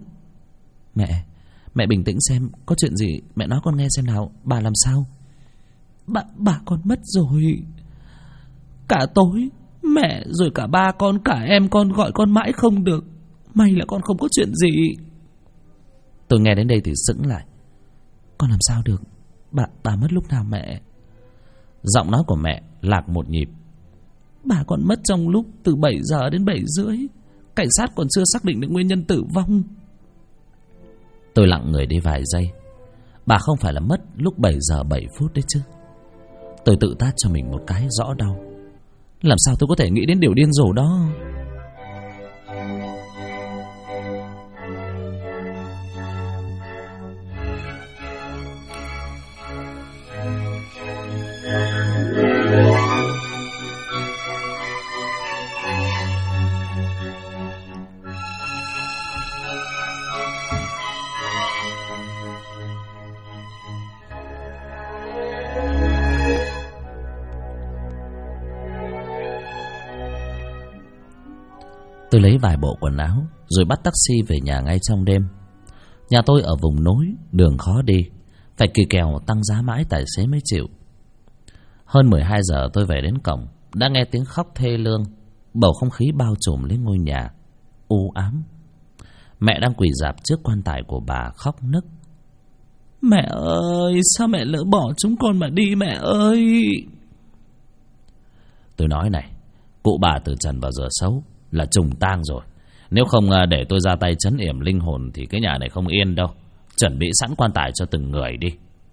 Mẹ bình tĩnh xem, có chuyện gì mẹ nói con nghe xem nào. Bà làm sao? Bà con mất rồi. Cả tối mẹ rồi cả ba con cả em con gọi con mãi không được. May là con không có chuyện gì. Tôi nghe đến đây thì sững lại. Con làm sao được? Bà mất lúc nào mẹ? Giọng nói của mẹ lạc một nhịp. Bà còn mất trong lúc từ 7 giờ đến 7 rưỡi. Cảnh sát còn chưa xác định được nguyên nhân tử vong. Tôi lặng người đi vài giây. Bà không phải là mất lúc 7 giờ 7 phút đấy chứ? Tôi tự tát cho mình một cái rõ đau. Làm sao tôi có thể nghĩ đến điều điên rồ đó? Tôi lấy vài bộ quần áo rồi bắt taxi về nhà ngay trong đêm. Nhà tôi ở vùng núi, đường khó đi, phải kỳ kèo tăng giá mãi tài xế mới chịu. Hơn 12 giờ tôi về đến cổng, đã nghe tiếng khóc thê lương. Bầu không khí bao trùm lấy ngôi nhà u ám. Mẹ đang quỳ rạp trước quan tài của bà khóc nức. Mẹ ơi, sao mẹ lỡ bỏ chúng con mà đi mẹ ơi? Tôi nói này, cụ bà từ trần vào giờ xấu là trùng tang rồi. Nếu không để tôi ra tay trấn yểm linh hồn thì cái nhà này không yên đâu. Chuẩn bị sẵn quan tài cho từng người đi.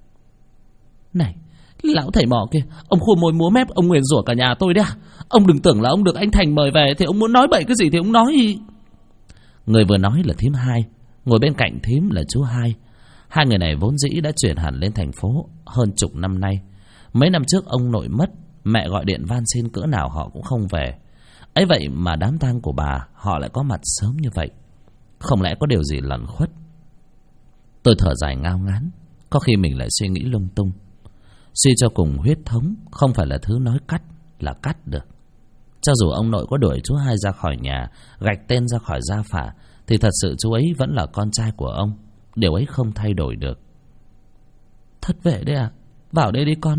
Này, lão thầy mò kia, ông khua môi múa mép, ông nguyền rủa cả nhà tôi đấy à? Ông đừng tưởng là ông được anh Thành mời về thì ông muốn nói bậy cái gì thì ông nói. Người vừa nói là thím Hai, ngồi bên cạnh thím là chú Hai. Hai người này vốn dĩ đã chuyển hẳn lên thành phố hơn chục năm nay. Mấy năm trước ông nội mất, mẹ gọi điện van xin cỡ nào họ cũng không về. Ấy vậy mà đám tang của bà họ lại có mặt sớm như vậy. Không lẽ có điều gì lẩn khuất? Tôi thở dài ngao ngán. Có khi mình lại suy nghĩ lung tung. Suy cho cùng huyết thống không phải là thứ nói cắt là cắt được. Cho dù ông nội có đuổi chú Hai ra khỏi nhà, gạch tên ra khỏi gia phả, thì thật sự chú ấy vẫn là con trai của ông. Điều ấy không thay đổi được. Thất vệ đấy à? Vào đây đi con.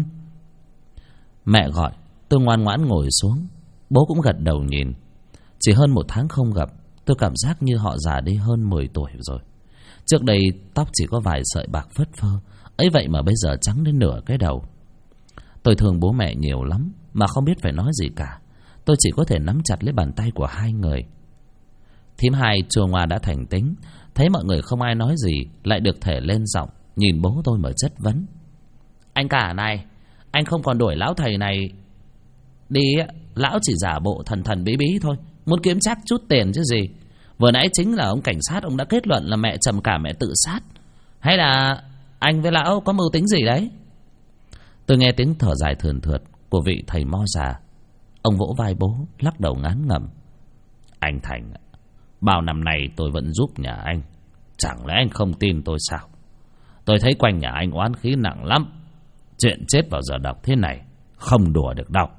Mẹ gọi. Tôi ngoan ngoãn ngồi xuống. Bố cũng gật đầu nhìn. Chỉ hơn 1 tháng không gặp, tôi cảm giác như họ già đi hơn 10 tuổi rồi. Trước đây tóc chỉ có vài sợi bạc phất phơ, ấy vậy mà bây giờ trắng đến nửa cái đầu. Tôi thương bố mẹ nhiều lắm mà không biết phải nói gì cả. Tôi chỉ có thể nắm chặt lấy bàn tay của hai người. Thím Hai chua ngoa đã thành tính, thấy mọi người không ai nói gì, lại được thể lên giọng, nhìn bố tôi mà chất vấn. Anh cả này, anh không còn đuổi lão thầy này đi, lão chỉ giả bộ thần thần bí bí thôi, muốn kiếm chắc chút tiền chứ gì. Vừa nãy chính là ông cảnh sát, ông đã kết luận là mẹ trầm cảm, mẹ tự sát. Hay là anh với lão có mưu tính gì đấy? Tôi nghe tiếng thở dài thườn thượt của vị thầy mo già. Ông vỗ vai bố, lắc đầu ngán ngẩm. Anh Thành, bao năm nay tôi vẫn giúp nhà anh, chẳng lẽ anh không tin tôi sao? Tôi thấy quanh nhà anh oán khí nặng lắm. Chuyện chết vào giờ độc thế này không đùa được đâu.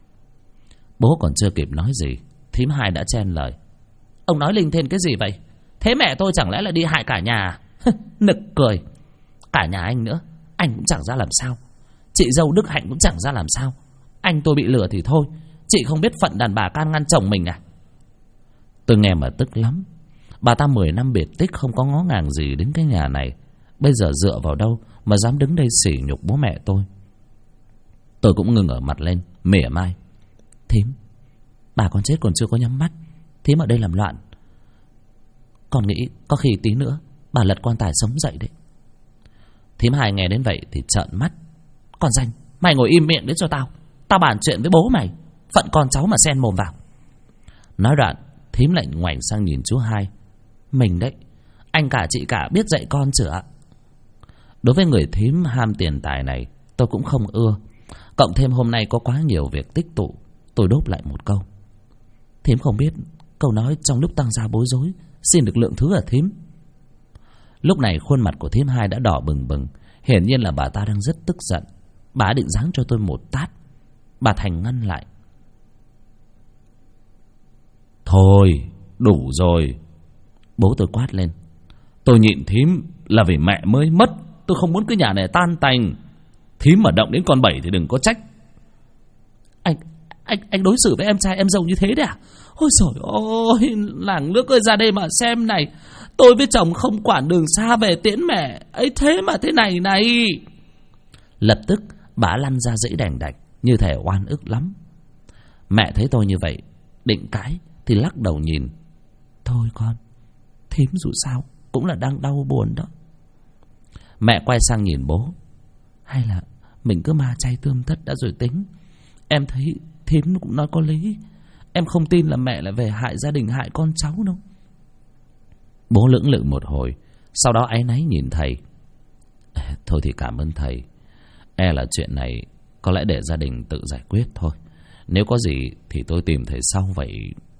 Bố còn chưa kịp nói gì, thím Hai đã chen lời. Ông nói linh thên cái gì vậy? Thế mẹ tôi chẳng lẽ là đi hại cả nhà? Nực cười. Cả nhà anh nữa, anh cũng chẳng ra làm sao. Chị dâu Đức Hạnh cũng chẳng ra làm sao. Anh tôi bị lừa thì thôi, chị không biết phận đàn bà can ngăn chồng mình à? Tôi nghe mà tức lắm. Bà ta 10 năm biệt tích không có ngó ngàng gì đến cái nhà này, bây giờ dựa vào đâu mà dám đứng đây sỉ nhục bố mẹ tôi? Tôi cũng ngưng ở mặt lên, mỉa mai. Thím, bà con chết còn chưa có nhắm mắt, thím ở đây làm loạn. Con nghĩ có khi tí nữa bà lật quan tài sống dậy đấy. Thím Hai nghe đến vậy thì trợn mắt. Con danh, mày ngồi im miệng đấy cho tao. Tao bàn chuyện với bố mày, phận con cháu mà xen mồm vào. Nói đoạn, thím lại ngoảnh sang nhìn chú Hai. Mình đấy, anh cả chị cả biết dạy con chữa. Đối với người thím ham tiền tài này, tôi cũng không ưa. Cộng thêm hôm nay có quá nhiều việc tích tụ, tôi đốp lại một câu. Thím không biết, câu nói trong lúc tăng gia bối rối, xin được lượng thứ à thím? Lúc này khuôn mặt của thím Hai đã đỏ bừng bừng, hiển nhiên là bà ta đang rất tức giận. Bà định giáng cho tôi một tát. Bà Thành ngăn lại. Thôi, đủ rồi. Bố tôi quát lên. Tôi nhịn thím là vì mẹ mới mất. Tôi không muốn cái nhà này tan tành. Thím mà động đến con bảy thì đừng có trách. Anh đối xử với em trai em dâu như thế đấy à? Ôi trời ơi, làng nước ơi, ra đây mà xem này. Tôi với chồng không quản đường xa về tiễn mẹ ấy, thế mà thế này này. Lập tức bà lăn ra dãy đành đạch, như thể oan ức lắm. Mẹ thấy tôi như vậy, định cãi thì lắc đầu nhìn. Thôi con, thím dù sao cũng là đang đau buồn đó. Mẹ quay sang nhìn bố. Hay là mình cứ ma chay tươm tất đã rồi tính. Em thấy thím cũng nói có lý. Em không tin là mẹ lại về hại gia đình, hại con cháu đâu. Bố lưỡng lự một hồi, sau đó áy náy nhìn thầy. Thôi thì cảm ơn thầy. E là chuyện này có lẽ để gia đình tự giải quyết thôi. Nếu có gì thì tôi tìm thầy sau vậy.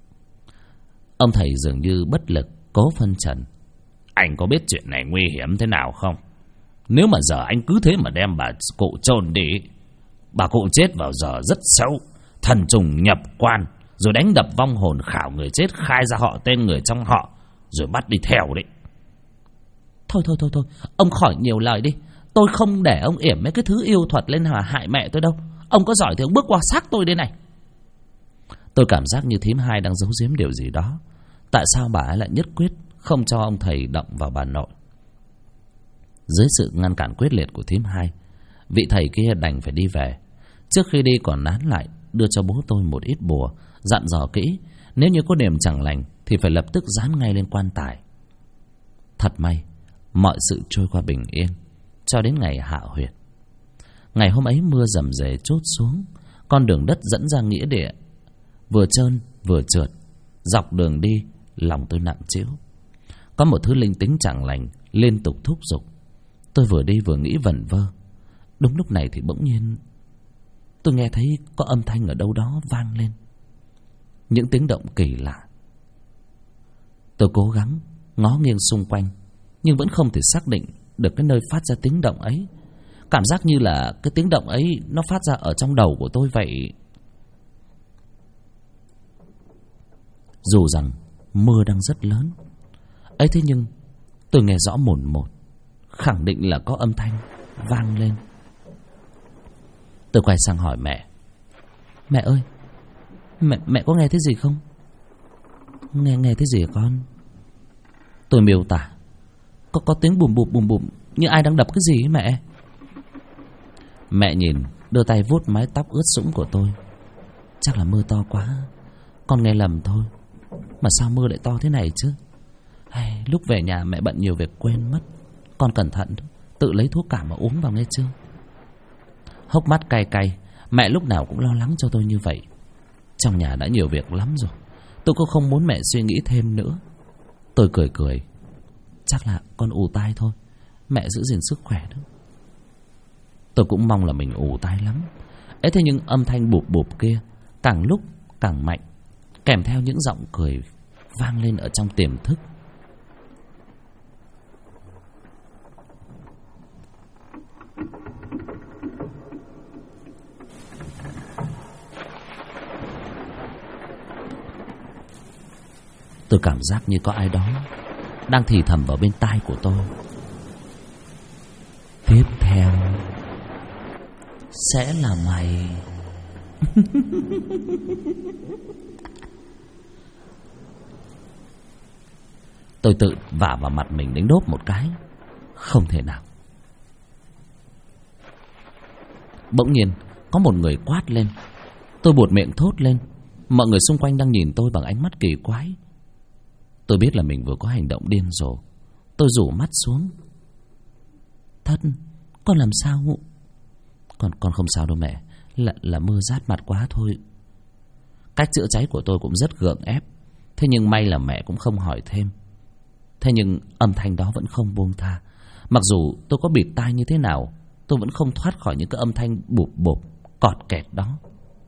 Ông thầy dường như bất lực, cố phân trần. Anh có biết chuyện này nguy hiểm thế nào không? Nếu mà giờ anh cứ thế mà đem bà cụ chôn đi, bà cụ chết vào giờ rất xấu, thần trùng nhập quan, rồi đánh đập vong hồn, khảo người chết, khai ra họ tên người trong họ, rồi bắt đi theo đấy. Thôi, ông khỏi nhiều lời đi. Tôi không để ông yểm mấy cái thứ yêu thuật lên mà hại mẹ tôi đâu. Ông có giỏi thì ông bước qua xác tôi đây này. Tôi cảm giác như thím hai đang giấu giếm điều gì đó. Tại sao bà ấy lại nhất quyết không cho ông thầy động vào bà nội? Dưới sự ngăn cản quyết liệt của thím hai, vị thầy kia đành phải đi về. Trước khi đi còn nán lại đưa cho bố tôi một ít bùa, dặn dò kỹ, nếu như có điểm chẳng lành thì phải lập tức dán ngay lên quan tài. Thật may, mọi sự trôi qua bình yên cho đến ngày hạ huyệt. Ngày hôm ấy mưa rầm rề trút xuống, con đường đất dẫn ra nghĩa địa vừa trơn vừa trượt. Dọc đường đi, lòng tôi nặng trĩu. Có một thứ linh tính chẳng lành liên tục thúc giục. Tôi vừa đi vừa nghĩ vẩn vơ. Đúng lúc này thì bỗng nhiên tôi nghe thấy có âm thanh ở đâu đó vang lên. Những tiếng động kỳ lạ. Tôi cố gắng ngó nghiêng xung quanh, nhưng vẫn không thể xác định được cái nơi phát ra tiếng động ấy. Cảm giác như là cái tiếng động ấy nó phát ra ở trong đầu của tôi vậy. Dù rằng mưa đang rất lớn ấy, thế nhưng tôi nghe rõ mồn một, khẳng định là có âm thanh vang lên. Tôi quay sang hỏi mẹ. Mẹ ơi, mẹ có nghe thấy gì không? Nghe thấy gì hả con? Tôi miêu tả. Có tiếng bùm bùm như ai đang đập cái gì ấy mẹ. Mẹ nhìn, đưa tay vuốt mái tóc ướt sũng của tôi. Chắc là mưa to quá, con nghe lầm thôi. Mà sao mưa lại to thế này chứ? Lúc về nhà mẹ bận nhiều việc quên mất. Con cẩn thận, tự lấy thuốc cảm mà uống vào nghe chưa? Hốc mắt cay cay, mẹ lúc nào cũng lo lắng cho tôi như vậy. Trong nhà đã nhiều việc lắm rồi, tôi cũng không muốn mẹ suy nghĩ thêm nữa. Tôi cười. Chắc là con ù tai thôi, mẹ giữ gìn sức khỏe đó. Tôi cũng mong là mình ù tai lắm ấy, thế nhưng âm thanh bụp bụp kia càng lúc càng mạnh, kèm theo những giọng cười vang lên ở trong tiềm thức. Tôi cảm giác như có ai đó đang thì thầm vào bên tai của tôi. Tiếp theo sẽ là mày. Tôi tự vả vào mặt mình đánh đốp một cái. Không thể nào. Bỗng nhiên có một người quát lên. Tôi buột miệng thốt lên. Mọi người xung quanh đang nhìn tôi bằng ánh mắt kỳ quái. Tôi biết là mình vừa có hành động điên rồ. Tôi rủ mắt xuống. Thất, con làm sao? Con không sao đâu mẹ. Là mưa rát mặt quá thôi. Cách chữa cháy của tôi cũng rất gượng ép. Thế nhưng may là mẹ cũng không hỏi thêm. Thế nhưng âm thanh đó vẫn không buông tha. Mặc dù tôi có bịt tai như thế nào, tôi vẫn không thoát khỏi những cái âm thanh bụp bụp, cọt kẹt đó.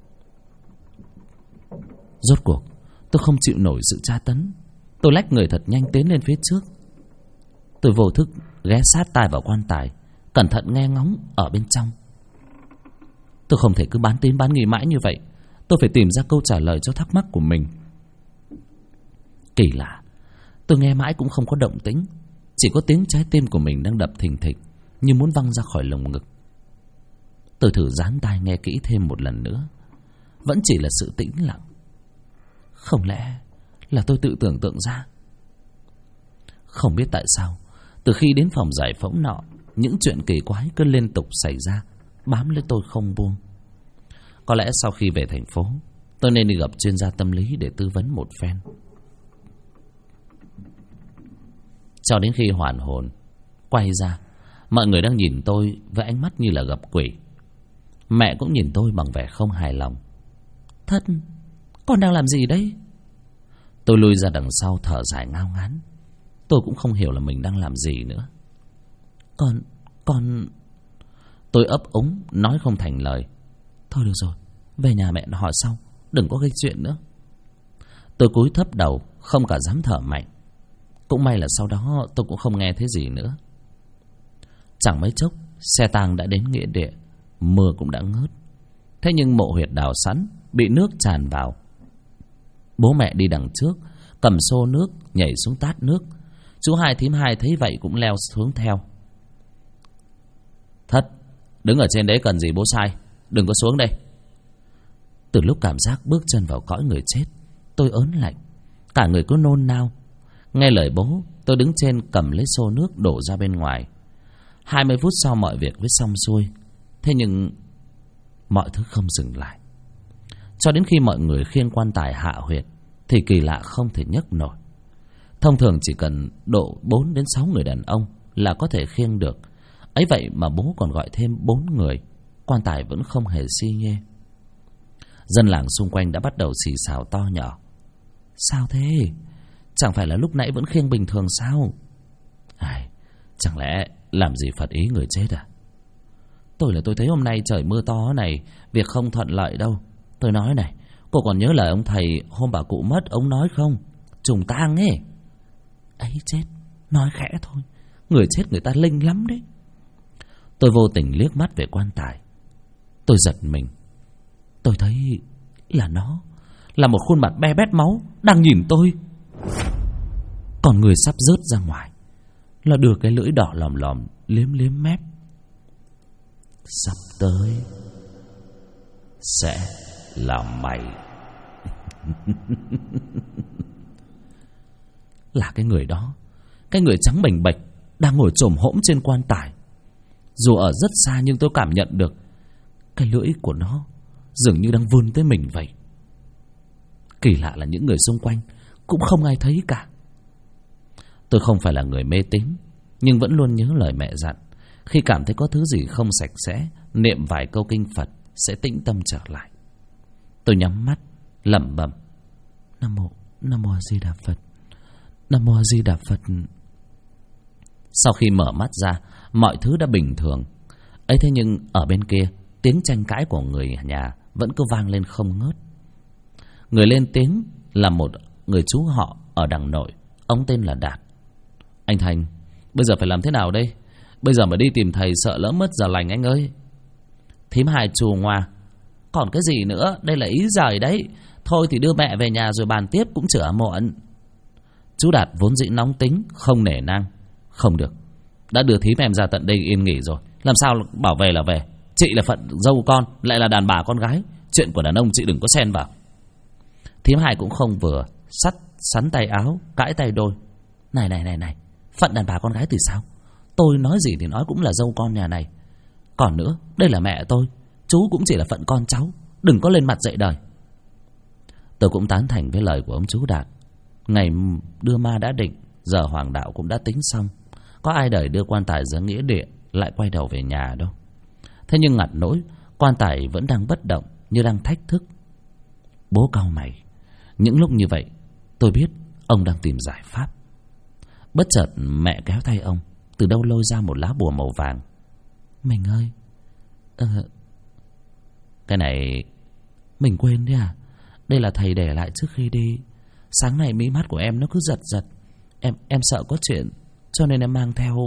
Rốt cuộc tôi không chịu nổi sự tra tấn. Tôi lách người thật nhanh tiến lên phía trước. Tôi vô thức ghé sát tai vào quan tài, cẩn thận nghe ngóng ở bên trong. Tôi không thể cứ bán tín bán nghi mãi như vậy. Tôi phải tìm ra câu trả lời cho thắc mắc của mình. Kỳ lạ, tôi nghe mãi cũng không có động tĩnh. Chỉ có tiếng trái tim của mình đang đập thình thịch, như muốn văng ra khỏi lồng ngực. Tôi thử dán tai nghe kỹ thêm một lần nữa. vẫn chỉ là sự tĩnh lặng. Không lẽ là tôi tự tưởng tượng ra? Không biết tại sao, từ khi đến phòng giải phẫu nọ, những chuyện kỳ quái cứ liên tục xảy ra, bám lấy tôi không buông. Có lẽ sau khi về thành phố, tôi nên đi gặp chuyên gia tâm lý để tư vấn một phen. Cho đến khi hoàn hồn, quay ra, mọi người đang nhìn tôi với ánh mắt như là gặp quỷ. Mẹ cũng nhìn tôi bằng vẻ không hài lòng. Thất, con đang làm gì đấy? Tôi lùi ra đằng sau thở dài ngao ngán. Tôi cũng không hiểu là mình đang làm gì nữa. Con... Tôi ấp úng nói không thành lời. Thôi được rồi, về nhà mẹ hỏi sau, đừng có gây chuyện nữa. Tôi cúi thấp đầu, không cả dám thở mạnh. Cũng may là sau đó tôi cũng không nghe thấy gì nữa. Chẳng mấy chốc, xe tang đã đến nghĩa địa. Mưa cũng đã ngớt. Thế nhưng mộ huyệt đào sẵn bị nước tràn vào. Bố mẹ đi đằng trước, cầm xô nước nhảy xuống tát nước. Chú hai thím hai thấy vậy cũng leo xuống theo. Thất, đứng ở trên đấy cần gì bố sai, đừng có xuống đây. Từ lúc cảm giác bước chân vào cõi người chết, tôi ớn lạnh, cả người cứ nôn nao. Nghe lời bố, tôi đứng trên cầm lấy xô nước đổ ra bên ngoài. 20 phút sau mọi việc mới xong xuôi. Thế nhưng mọi thứ không dừng lại. Cho đến khi mọi người khiêng quan tài hạ huyệt thì kỳ lạ không thể nhấc nổi. Thông thường chỉ cần độ 4 đến 6 người đàn ông là có thể khiêng được. Ấy vậy mà bố còn gọi thêm 4 người. Quan tài vẫn không hề xi nhê. Dân làng xung quanh đã bắt đầu xì xào to nhỏ. Sao thế? Chẳng phải là lúc nãy vẫn khiêng bình thường sao? Chẳng lẽ làm gì phật ý người chết à? Tôi thấy hôm nay trời mưa to này, việc không thuận lợi đâu. Tôi nói này, cô còn nhớ lời ông thầy hôm bà cụ mất, ông nói không? Trùng tang ấy. Ấy chết, nói khẽ thôi, người chết người ta linh lắm đấy. Tôi vô tình liếc mắt về quan tài. Tôi giật mình. Tôi thấy là nó, là một khuôn mặt be bét máu đang nhìn tôi. Còn người sắp rớt ra ngoài là đưa cái lưỡi đỏ lòm lòm liếm liếm mép. Sắp tới sẽ là mày. Là cái người đó, cái người trắng bềnh bệch đang ngồi chồm hổm trên quan tài. Dù ở rất xa nhưng tôi cảm nhận được cái lưỡi của nó dường như đang vươn tới mình vậy. Kỳ lạ là những người xung quanh cũng không ai thấy cả. Tôi không phải là người mê tín, nhưng vẫn luôn nhớ lời mẹ dặn. Khi cảm thấy có thứ gì không sạch sẽ, niệm vài câu kinh Phật sẽ tĩnh tâm trở lại. Tôi nhắm mắt lẩm bẩm: Nam mô A Di Đà Phật, Nam mô A Di Đà Phật. Sau khi mở mắt ra, mọi thứ đã bình thường. Ấy thế nhưng ở bên kia, tiếng tranh cãi của người nhà vẫn cứ vang lên không ngớt. Người lên tiếng là một người chú họ ở đằng nội. Ông tên là Đạt. Anh Thành, bây giờ phải làm thế nào đây? Bây giờ mà đi tìm thầy sợ lỡ mất giờ lành anh ơi. Thím hai chù ngoa: Còn cái gì nữa, đây là ý giời đấy. Thôi thì đưa mẹ về nhà rồi bàn tiếp cũng chữa muộn. Chú Đạt vốn dĩ nóng tính, không nể nang. Không được, đã đưa thím em ra tận đây yên nghỉ rồi, làm sao bảo về là về. Chị là phận dâu con, lại là đàn bà con gái, chuyện của đàn ông chị đừng có xen vào. Thím hai cũng không vừa, sắn tay áo, cãi tay đôi. Này, phận đàn bà con gái thì sao? Tôi nói gì thì nói cũng là dâu con nhà này. Còn nữa, đây là mẹ tôi, chú cũng chỉ là phận con cháu, đừng có lên mặt dạy đời. Tôi cũng tán thành với lời của ông chú Đạt. Ngày đưa ma đã định, giờ hoàng đạo cũng đã tính xong. Có ai đời đưa quan tài ra nghĩa địa lại quay đầu về nhà đâu. Thế nhưng ngặt nỗi, quan tài vẫn đang bất động, như đang thách thức. Bố cau mày. Những lúc như vậy, tôi biết ông đang tìm giải pháp. Bất chợt mẹ kéo tay ông, từ đâu lôi ra một lá bùa màu vàng. Mình ơi, cái này mình quên đấy à? Đây là thầy để lại trước khi đi. Sáng nay mí mắt của em nó cứ giật giật. Em sợ có chuyện, cho nên em mang theo.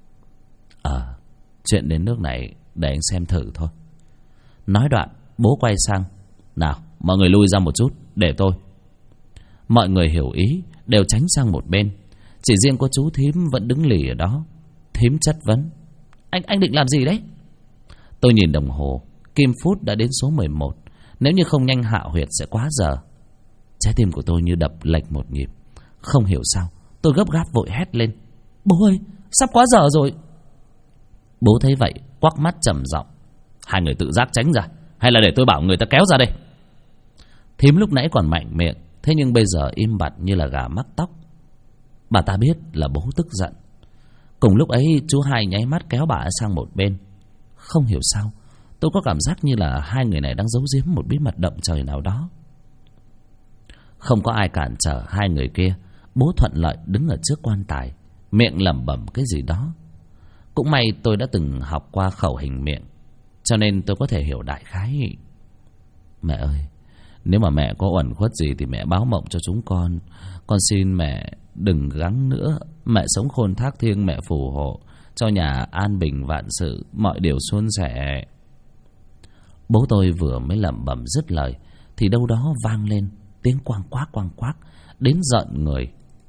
Chuyện đến nước này để anh xem thử thôi. Nói đoạn, bố quay sang: Nào, mọi người lui ra một chút, để tôi. Mọi người hiểu ý, đều tránh sang một bên. Chỉ riêng có chú thím vẫn đứng lì ở đó. Thím chất vấn: Anh định làm gì đấy? Tôi nhìn đồng hồ, kim phút đã đến số 11. Nếu như không nhanh hạ huyệt sẽ quá giờ. Trái tim của tôi như đập lệch một nhịp. Không hiểu sao tôi gấp gáp vội hét lên: Bố ơi, sắp quá giờ rồi. Bố thấy vậy quắc mắt trầm giọng: Hai người tự giác tránh ra, hay là để tôi bảo người ta kéo ra đây? Thím lúc nãy còn mạnh miệng, thế nhưng bây giờ im bặt như là gà mắc tóc. Bà ta biết là bố tức giận. Cùng lúc ấy chú Hai nháy mắt kéo bà sang một bên. Không hiểu sao tôi có cảm giác như là hai người này đang giấu giếm một bí mật động trời nào đó. Không có ai cản trở hai người kia. Bố thuận lợi đứng ở trước quan tài, miệng lẩm bẩm cái gì đó. Cũng may tôi đã từng học qua khẩu hình miệng, cho nên tôi có thể hiểu đại khái. Mẹ ơi, nếu mà mẹ có uẩn khuất gì thì mẹ báo mộng cho chúng con. Con xin mẹ đừng gắng nữa. Mẹ sống khôn thác thiêng, mẹ phù hộ cho nhà an bình vạn sự, mọi điều suôn sẻ. Bố tôi vừa mới lẩm bẩm dứt lời thì đâu đó vang lên tiếng quang quác đến giận người.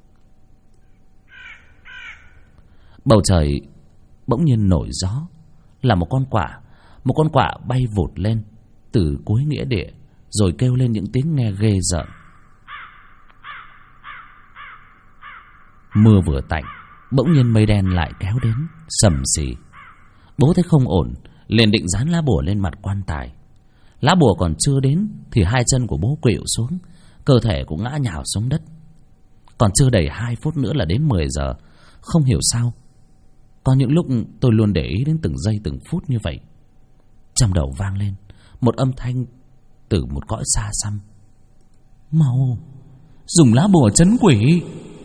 Bầu trời bỗng nhiên nổi gió, là một con quạ bay vụt lên từ cuối nghĩa địa, rồi kêu lên những tiếng nghe ghê rợn. Mưa vừa tạnh, bỗng nhiên mây đen lại kéo đến sầm xì. Bố thấy không ổn, liền định dán lá bùa lên mặt quan tài. Lá bùa còn chưa đến thì hai chân của bố khuỵu xuống, cơ thể cũng ngã nhào xuống đất. Còn chưa đầy 2 phút nữa là đến 10 giờ. Không hiểu sao có những lúc tôi luôn để ý đến từng giây từng phút như vậy. Trong đầu vang lên một âm thanh từ một cõi xa xăm: Mau dùng lá bùa trấn quỷ.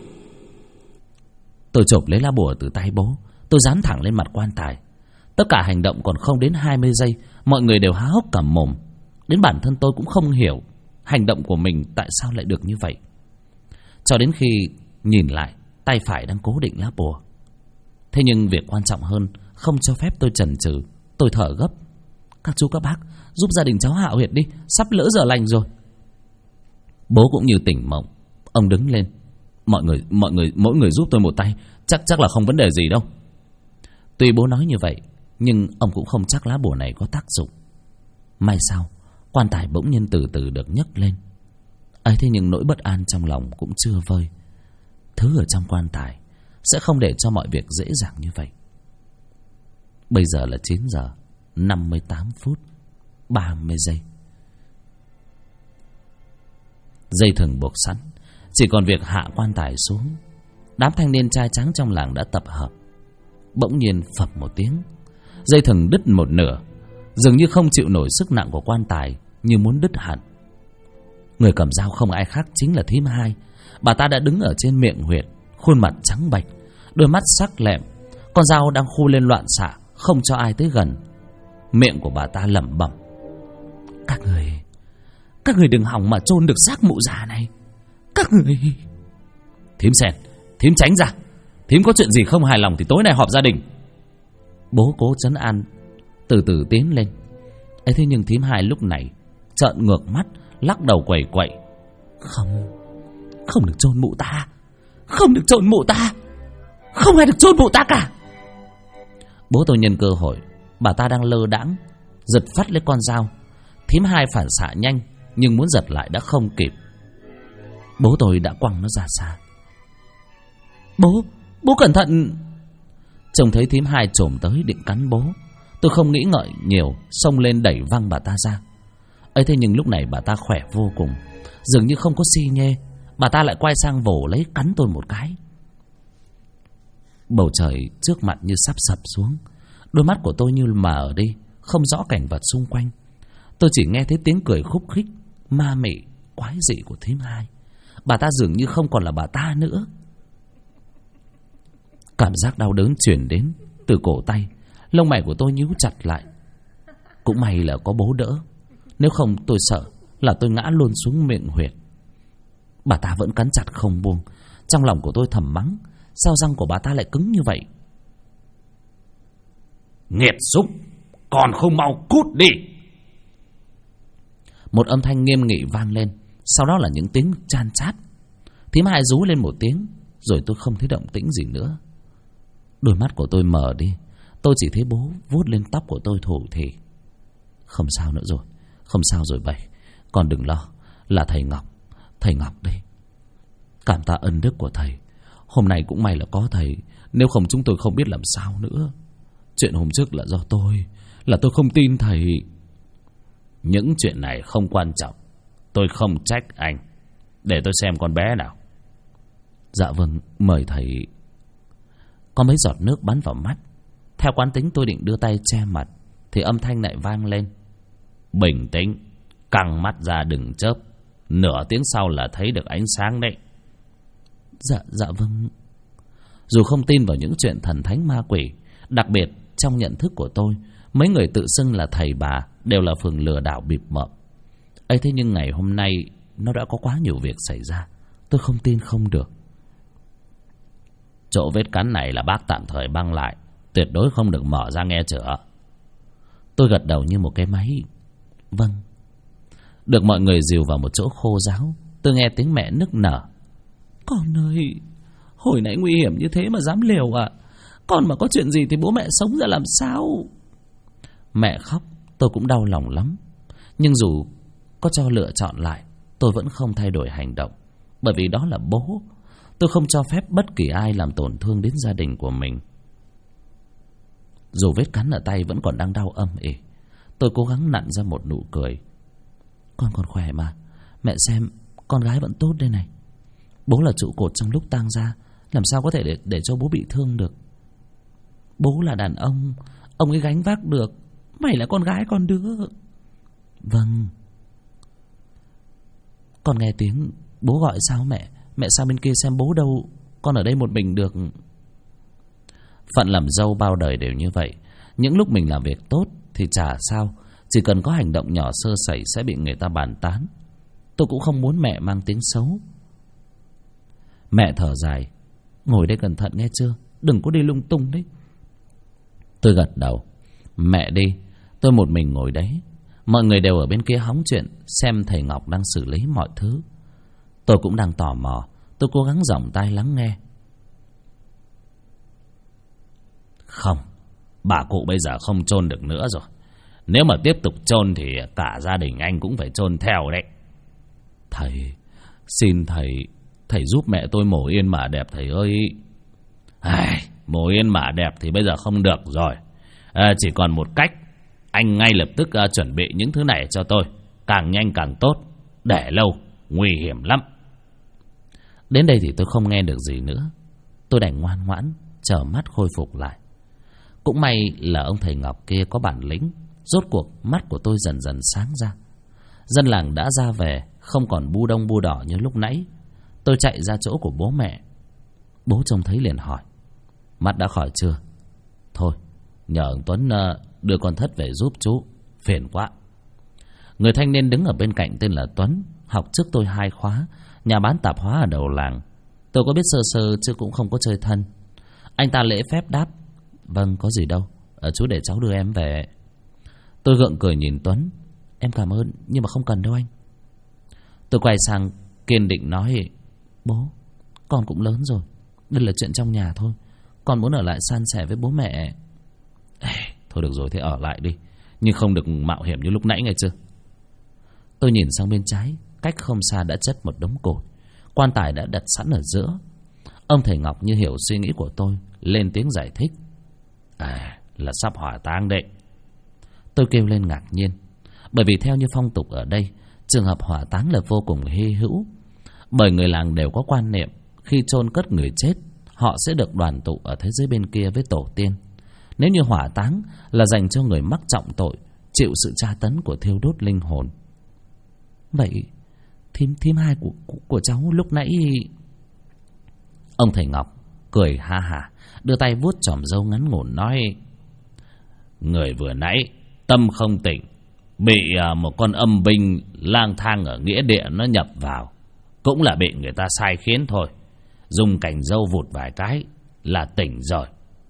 Tôi chộp lấy lá bùa từ tay bố, tôi dán thẳng lên mặt quan tài. Tất cả hành động còn không đến 20 giây, mọi người đều há hốc cả mồm. Đến bản thân tôi cũng không hiểu hành động của mình tại sao lại được như vậy. Cho đến khi nhìn lại, tay phải đang cố định lá bùa. Thế nhưng việc quan trọng hơn không cho phép tôi chần chừ. Tôi thở gấp: Các chú các bác, giúp gia đình cháu hạ huyệt đi, sắp lỡ giờ lành rồi. Bố cũng như tỉnh mộng, ông đứng lên: Mỗi người giúp tôi một tay, chắc là không vấn đề gì đâu. Tuy bố nói như vậy, nhưng ông cũng không chắc lá bùa này có tác dụng. May sao quan tài bỗng nhiên từ từ được nhấc lên. ấy thế nhưng nỗi bất an trong lòng cũng chưa vơi. Thứ ở trong quan tài sẽ không để cho mọi việc dễ dàng như vậy. Bây giờ là 9 giờ 58 phút 30 giây. Dây thừng buộc sẵn, chỉ còn việc hạ quan tài xuống. Đám thanh niên trai tráng trong làng đã tập hợp. Bỗng nhiên phập một tiếng, dây thừng đứt một nửa, dường như không chịu nổi sức nặng của quan tài, như muốn đứt hẳn. Người cầm dao không ai khác chính là thím Hai. Bà ta đã đứng ở trên miệng huyệt, khuôn mặt trắng bệch, đôi mắt sắc lẹm, con dao đang khu lên loạn xạ, không cho ai tới gần. Miệng của bà ta lẩm bẩm: Các người đừng hòng mà chôn được xác mụ già này. Các người... Thím Sen, thím tránh ra. Thím có chuyện gì không hài lòng thì tối nay họp gia đình. Bố cố trấn an, từ từ tiến lên. ấy thế nhưng thím Hai lúc này trợn ngược mắt, lắc đầu quẩy quậy: Không được chôn mụ ta. Không được chôn mụ ta. Không ai được chôn mụ ta cả. Bố tôi nhân cơ hội bà ta đang lơ đãng, giật phát lấy con dao. Thím Hai phản xạ nhanh, nhưng muốn giật lại đã không kịp. Bố tôi đã quăng nó ra xa. Bố cẩn thận. Trông thấy thím Hai chồm tới định cắn bố, tôi không nghĩ ngợi nhiều, xông lên đẩy văng bà ta ra. ấy thế nhưng lúc này bà ta khỏe vô cùng, dường như không có xi nhê. Bà ta lại quay sang vồ lấy cắn tôi một cái. Bầu trời trước mặt như sắp sập xuống. Đôi mắt của tôi như mờ đi, không rõ cảnh vật xung quanh. Tôi chỉ nghe thấy tiếng cười khúc khích, ma mị, quái dị của thím Hai. Bà ta dường như không còn là bà ta nữa. Cảm giác đau đớn truyền đến từ cổ tay, lông mày của tôi nhíu chặt lại. Cũng may là có bố đỡ, nếu không tôi sợ là tôi ngã luôn xuống miệng huyệt. Bà ta vẫn cắn chặt không buông. Trong lòng của tôi thầm mắng: sao răng của bà ta lại cứng như vậy? Nghiệt xúc, còn không mau cút đi. Một âm thanh nghiêm nghị vang lên, sau đó là những tiếng chan chát. Thím Hai rú lên một tiếng, rồi tôi không thấy động tĩnh gì nữa. Đôi mắt của tôi mờ đi, tôi chỉ thấy bố vuốt lên tóc của tôi thủ thỉ: Không sao nữa rồi, không sao rồi bảy. Con đừng lo, là thầy Ngọc đây. Cảm tạ ân đức của thầy. Hôm nay cũng may là có thầy, nếu không chúng tôi không biết làm sao nữa. Chuyện hôm trước là do tôi không tin thầy. Những chuyện này không quan trọng, tôi không trách anh. Để tôi xem con bé nào. Dạ vâng, mời thầy. Có mấy giọt nước bắn vào mắt. Theo quán tính tôi định đưa tay che mặt thì âm thanh lại vang lên. Bình tĩnh, căng mắt ra đừng chớp. Nửa tiếng sau là thấy được ánh sáng đấy. Dạ vâng. Dù không tin vào những chuyện thần thánh ma quỷ, đặc biệt trong nhận thức của tôi, mấy người tự xưng là thầy bà đều là phường lừa đảo bịp bợm ấy. Thế nhưng ngày hôm nay nó đã có quá nhiều việc xảy ra, tôi không tin không được. Chỗ vết cắn này là bác tạm thời băng lại, tuyệt đối không được mở ra nghe chữa. Tôi gật đầu như một cái máy. Vâng. Được mọi người dìu vào một chỗ khô ráo, tôi nghe tiếng mẹ nức nở. Con ơi, hồi nãy nguy hiểm như thế mà dám liều à? Con mà có chuyện gì thì bố mẹ sống ra làm sao? Mẹ khóc, tôi cũng đau lòng lắm. Nhưng dù có cho lựa chọn lại, tôi vẫn không thay đổi hành động. Bởi vì đó là bố. Tôi không cho phép bất kỳ ai làm tổn thương đến gia đình của mình. Dù vết cắn ở tay vẫn còn đang đau âm ỉ, tôi cố gắng nặn ra một nụ cười. Con còn khỏe mà. Mẹ xem, con gái vẫn tốt đây này. Bố là trụ cột trong lúc tang gia, làm sao có thể để cho bố bị thương được. Bố là đàn ông ấy gánh vác được. Mày là con gái con đứa. Vâng. Con nghe tiếng bố gọi sao mẹ? Mẹ sang bên kia xem bố đâu, con ở đây một mình được. Phận làm dâu bao đời đều như vậy. Những lúc mình làm việc tốt thì chả sao, chỉ cần có hành động nhỏ sơ sẩy sẽ bị người ta bàn tán. Tôi cũng không muốn mẹ mang tiếng xấu. Mẹ thở dài. Ngồi đây cẩn thận nghe chưa, đừng có đi lung tung đấy. Tôi gật đầu. Mẹ đi. Tôi một mình ngồi đấy. Mọi người đều ở bên kia hóng chuyện, xem thầy Ngọc đang xử lý mọi thứ. Tôi cũng đang tò mò. Tôi cố gắng giọng tai lắng nghe. Không, bà cụ bây giờ không chôn được nữa rồi. Nếu mà tiếp tục chôn thì cả gia đình anh cũng phải chôn theo đấy. Thầy, xin thầy giúp mẹ tôi mổ yên mả đẹp thầy ơi. Mổ yên mả đẹp thì bây giờ không được rồi. Chỉ còn một cách. Anh ngay lập tức chuẩn bị những thứ này cho tôi. Càng nhanh càng tốt. Để lâu, nguy hiểm lắm. Đến đây thì tôi không nghe được gì nữa. Tôi đành ngoan ngoãn, chờ mắt khôi phục lại. Cũng may là ông thầy Ngọc kia có bản lĩnh. Rốt cuộc mắt của tôi dần dần sáng ra. Dân làng đã ra về, không còn bu đông bu đỏ như lúc nãy. Tôi chạy ra chỗ của bố mẹ. Bố trông thấy liền hỏi. Mắt đã khỏi chưa? Thôi, nhờ ông Tuấn đưa con Thất về giúp chú. Phiền quá. Người thanh niên đứng ở bên cạnh tên là Tuấn, học trước tôi 2 khóa, nhà bán tạp hóa ở đầu làng. Tôi có biết sơ sơ chứ cũng không có chơi thân. Anh ta lễ phép đáp. Vâng, có gì đâu, chú để cháu đưa em về. Tôi gượng cười nhìn Tuấn. Em cảm ơn, nhưng mà không cần đâu anh. Tôi quay sang kiên định nói. Bố, con cũng lớn rồi, đây là chuyện trong nhà thôi. Con muốn ở lại san sẻ với bố mẹ. Thôi được rồi, thế ở lại đi, nhưng không được mạo hiểm như lúc nãy nghe chưa. Tôi nhìn sang bên trái, cách không xa đã chất một đống cột. Quan tài đã đặt sẵn ở giữa. Ông thầy Ngọc như hiểu suy nghĩ của tôi, lên tiếng giải thích. Là sắp hỏa táng đấy. Tôi kêu lên ngạc nhiên. Bởi vì theo như phong tục ở đây, trường hợp hỏa táng là vô cùng hy hữu. Bởi người làng đều có quan niệm khi chôn cất người chết, họ sẽ được đoàn tụ ở thế giới bên kia với tổ tiên. Nếu như hỏa táng là dành cho người mắc trọng tội, chịu sự tra tấn của thiêu đốt linh hồn. Vậy thím hai của cháu lúc nãy... Ông thầy Ngọc cười ha hả, đưa tay vuốt chòm râu ngắn ngủn nói. Người vừa nãy tâm không tỉnh, bị một con âm binh lang thang ở nghĩa địa nó nhập vào. Cũng là bị người ta sai khiến thôi. Dùng cành râu vụt vài cái là tỉnh rồi.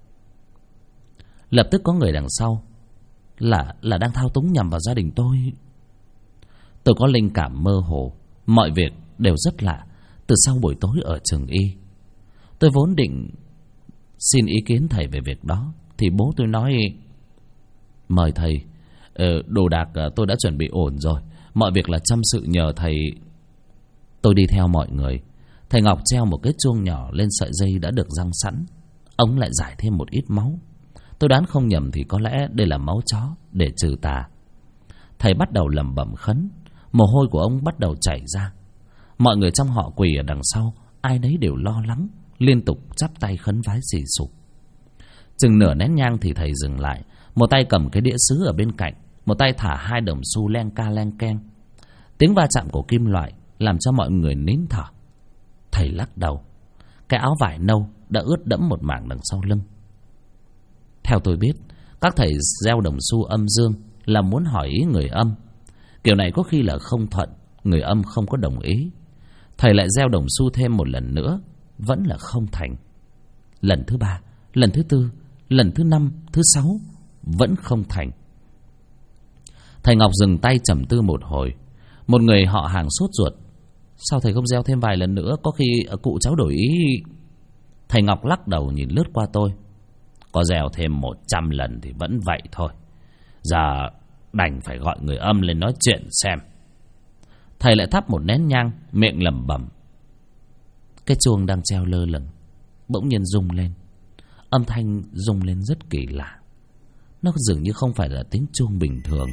Lập tức có người đằng sau là đang thao túng nhằm vào gia đình tôi. Tôi có linh cảm mơ hồ. Mọi việc đều rất lạ từ sau buổi tối ở trường y. Tôi vốn định xin ý kiến thầy về việc đó, thì bố tôi nói. Mời thầy, đồ đạc tôi đã chuẩn bị ổn rồi. Mọi việc là chăm sự nhờ thầy. Tôi đi theo mọi người. Thầy Ngọc treo một cái chuông nhỏ lên sợi dây đã được răng sẵn. Ông lại rải thêm một ít máu. Tôi đoán không nhầm thì có lẽ đây là máu chó để trừ tà. Thầy bắt đầu lẩm bẩm khấn. Mồ hôi của ông bắt đầu chảy ra. Mọi người trong họ quỳ ở đằng sau, ai nấy đều lo lắng, liên tục chắp tay khấn vái xì xụp. Chừng nửa nén nhang thì thầy dừng lại. Một tay cầm cái đĩa sứ ở bên cạnh, một tay thả 2 đồng xu len ca len keng. Tiếng va chạm của kim loại làm cho mọi người nín thở. Thầy lắc đầu. Cái áo vải nâu đã ướt đẫm một mảng đằng sau lưng. Theo tôi biết, các thầy gieo đồng xu âm dương là muốn hỏi ý người âm. Kiểu này có khi là không thuận, người âm không có đồng ý. Thầy lại gieo đồng xu thêm một lần nữa, vẫn là không thành. Lần thứ 3, lần thứ 4, lần thứ 5, thứ 6 vẫn không thành. Thầy Ngọc dừng tay trầm tư một hồi. Một người họ hàng sốt ruột: sao thầy không gieo thêm vài lần nữa, có khi cụ cháu đổi ý. Thầy Ngọc lắc đầu nhìn lướt qua tôi: có gieo thêm 100 lần thì vẫn vậy thôi. Giờ đành phải gọi người âm lên nói chuyện xem. Thầy lại thắp một nén nhang, miệng lẩm bẩm. Cái chuông đang treo lơ lửng bỗng nhiên rung lên. Âm thanh rung lên rất kỳ lạ. Nó dường như không phải là tiếng chuông bình thường.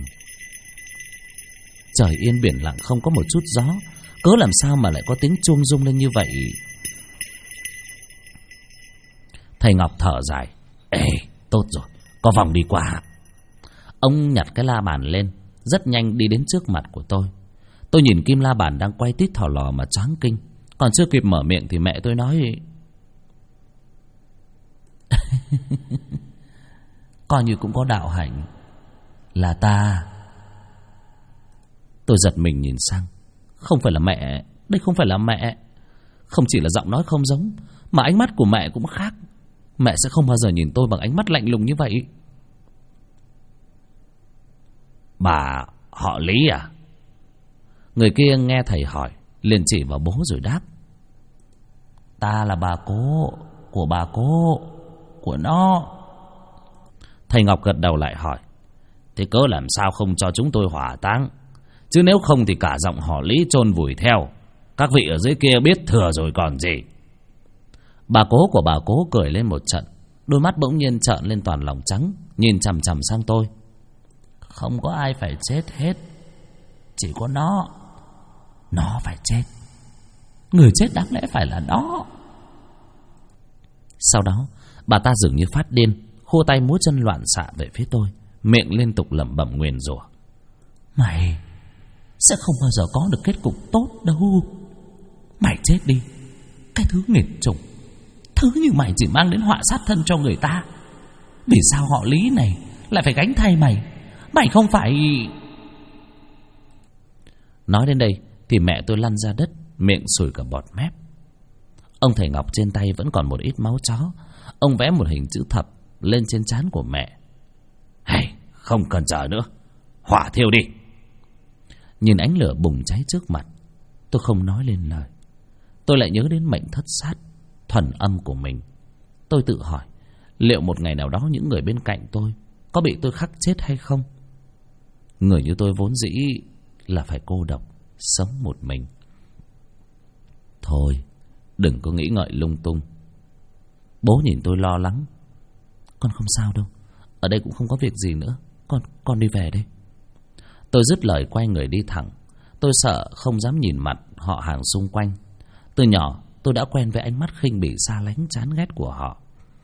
Trời yên biển lặng, không có một chút gió, cớ làm sao mà lại có tiếng chuông rung lên như vậy? Thầy Ngọc thở dài: ê, tốt rồi, có vòng đi qua. Ông nhặt cái la bàn lên, rất nhanh đi đến trước mặt của tôi. Tôi nhìn kim la bàn đang quay tít thò lò mà choáng kinh. Còn chưa kịp mở miệng thì mẹ tôi nói: coi như cũng có đạo hạnh, là ta. Tôi giật mình nhìn sang. Không phải là mẹ, đây không phải là mẹ. Không chỉ là giọng nói không giống, mà ánh mắt của mẹ cũng khác. Mẹ sẽ không bao giờ nhìn tôi bằng ánh mắt lạnh lùng như vậy. Bà họ Lý à? Người kia nghe thầy hỏi liền chỉ vào bố rồi đáp: ta là bà cố của bà cố của nó. Thầy Ngọc gật đầu lại hỏi: thế cớ làm sao không cho chúng tôi hỏa táng? Chứ nếu không thì cả dòng họ Lý chôn vùi theo. Các vị ở dưới kia biết thừa rồi còn gì. Bà cố của bà cố cười lên một trận. Đôi mắt bỗng nhiên trợn lên toàn lòng trắng, nhìn chằm chằm sang tôi. Không có ai phải chết hết, chỉ có nó. Nó phải chết. Người chết đáng lẽ phải là nó. Sau đó bà ta dường như phát điên, khua tay múa chân loạn xạ về phía tôi, miệng liên tục lẩm bẩm nguyền rủa: mày sẽ không bao giờ có được kết cục tốt đâu. Mày chết đi, cái thứ nghiệt chủng. Thứ như mày chỉ mang đến họa sát thân cho người ta. Vì sao họ Lý này lại phải gánh thay mày? Mày không phải... Nói đến đây thì mẹ tôi lăn ra đất, miệng sùi cả bọt mép. Ông thầy Ngọc trên tay vẫn còn một ít máu chó. Ông vẽ một hình chữ thập lên trên trán của mẹ. Hay, không cần chờ nữa, hỏa thiêu đi. Nhìn ánh lửa bùng cháy trước mặt, tôi không nói lên lời. Tôi lại nhớ đến mệnh thất sát thuần âm của mình. Tôi tự hỏi, liệu một ngày nào đó những người bên cạnh tôi có bị tôi khắc chết hay không? Người như tôi vốn dĩ là phải cô độc, sống một mình. Thôi, đừng có nghĩ ngợi lung tung. Bố nhìn tôi lo lắng. Con không sao đâu, ở đây cũng không có việc gì nữa. Con đi về đây. Tôi dứt lời quay người đi thẳng. Tôi sợ không dám nhìn mặt họ hàng xung quanh. Từ nhỏ tôi đã quen với ánh mắt khinh bỉ xa lánh chán ghét của họ.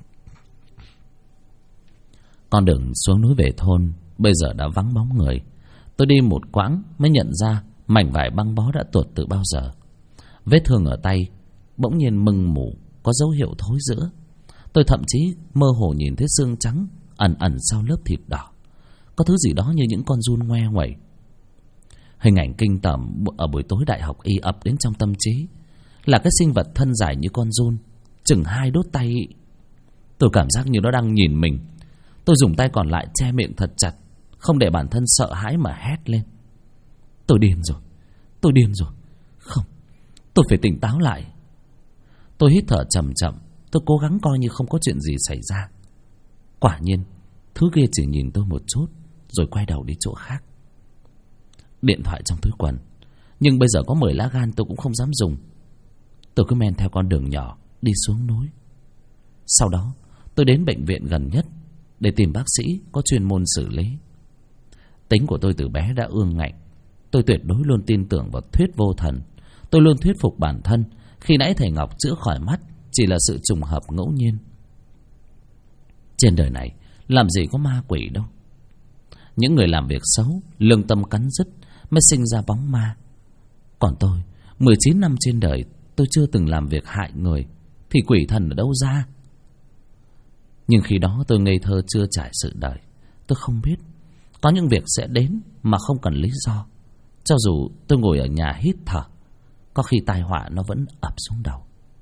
Con đường xuống núi về thôn bây giờ đã vắng bóng người. Tôi đi một quãng mới nhận ra mảnh vải băng bó đã tuột từ bao giờ. Vết thương ở tay bỗng nhiên mừng mủ, có dấu hiệu thối rữa. Tôi thậm chí mơ hồ nhìn thấy xương trắng ẩn ẩn sau lớp thịt đỏ. Có thứ gì đó như những con giun ngoe nguẩy. Hình ảnh kinh tởm ở buổi tối đại học y ập đến trong tâm trí. Là cái sinh vật thân dài như con giun, chừng 2 đốt tay. Tôi cảm giác như nó đang nhìn mình. Tôi dùng tay còn lại che miệng thật chặt, không để bản thân sợ hãi mà hét lên. Tôi điên rồi. Không, tôi phải tỉnh táo lại. Tôi hít thở chậm chậm. Tôi cố gắng coi như không có chuyện gì xảy ra. Quả nhiên thứ kia chỉ nhìn tôi một chút rồi quay đầu đi chỗ khác. điện thoại trong túi quần. Nhưng bây giờ có 10 lá gan tôi cũng không dám dùng. Tôi cứ men theo con đường nhỏ đi xuống núi. Sau đó tôi đến bệnh viện gần nhất để tìm bác sĩ có chuyên môn xử lý. Tính của tôi từ bé đã ương ngạnh. Tôi tuyệt đối luôn tin tưởng vào thuyết vô thần. Tôi luôn thuyết phục bản thân khi nãy thầy Ngọc chữa khỏi mắt chỉ là sự trùng hợp ngẫu nhiên. Trên đời này làm gì có ma quỷ đâu. Những người làm việc xấu, lương tâm cắn rứt mới sinh ra bóng ma. Còn tôi, 19 năm trên đời, tôi chưa từng làm việc hại người, thì quỷ thần ở đâu ra? Nhưng khi đó tôi ngây thơ chưa trải sự đời. Tôi không biết có những việc sẽ đến mà không cần lý do. Cho dù tôi ngồi ở nhà hít thở, có khi tai họa nó vẫn ập xuống đầu.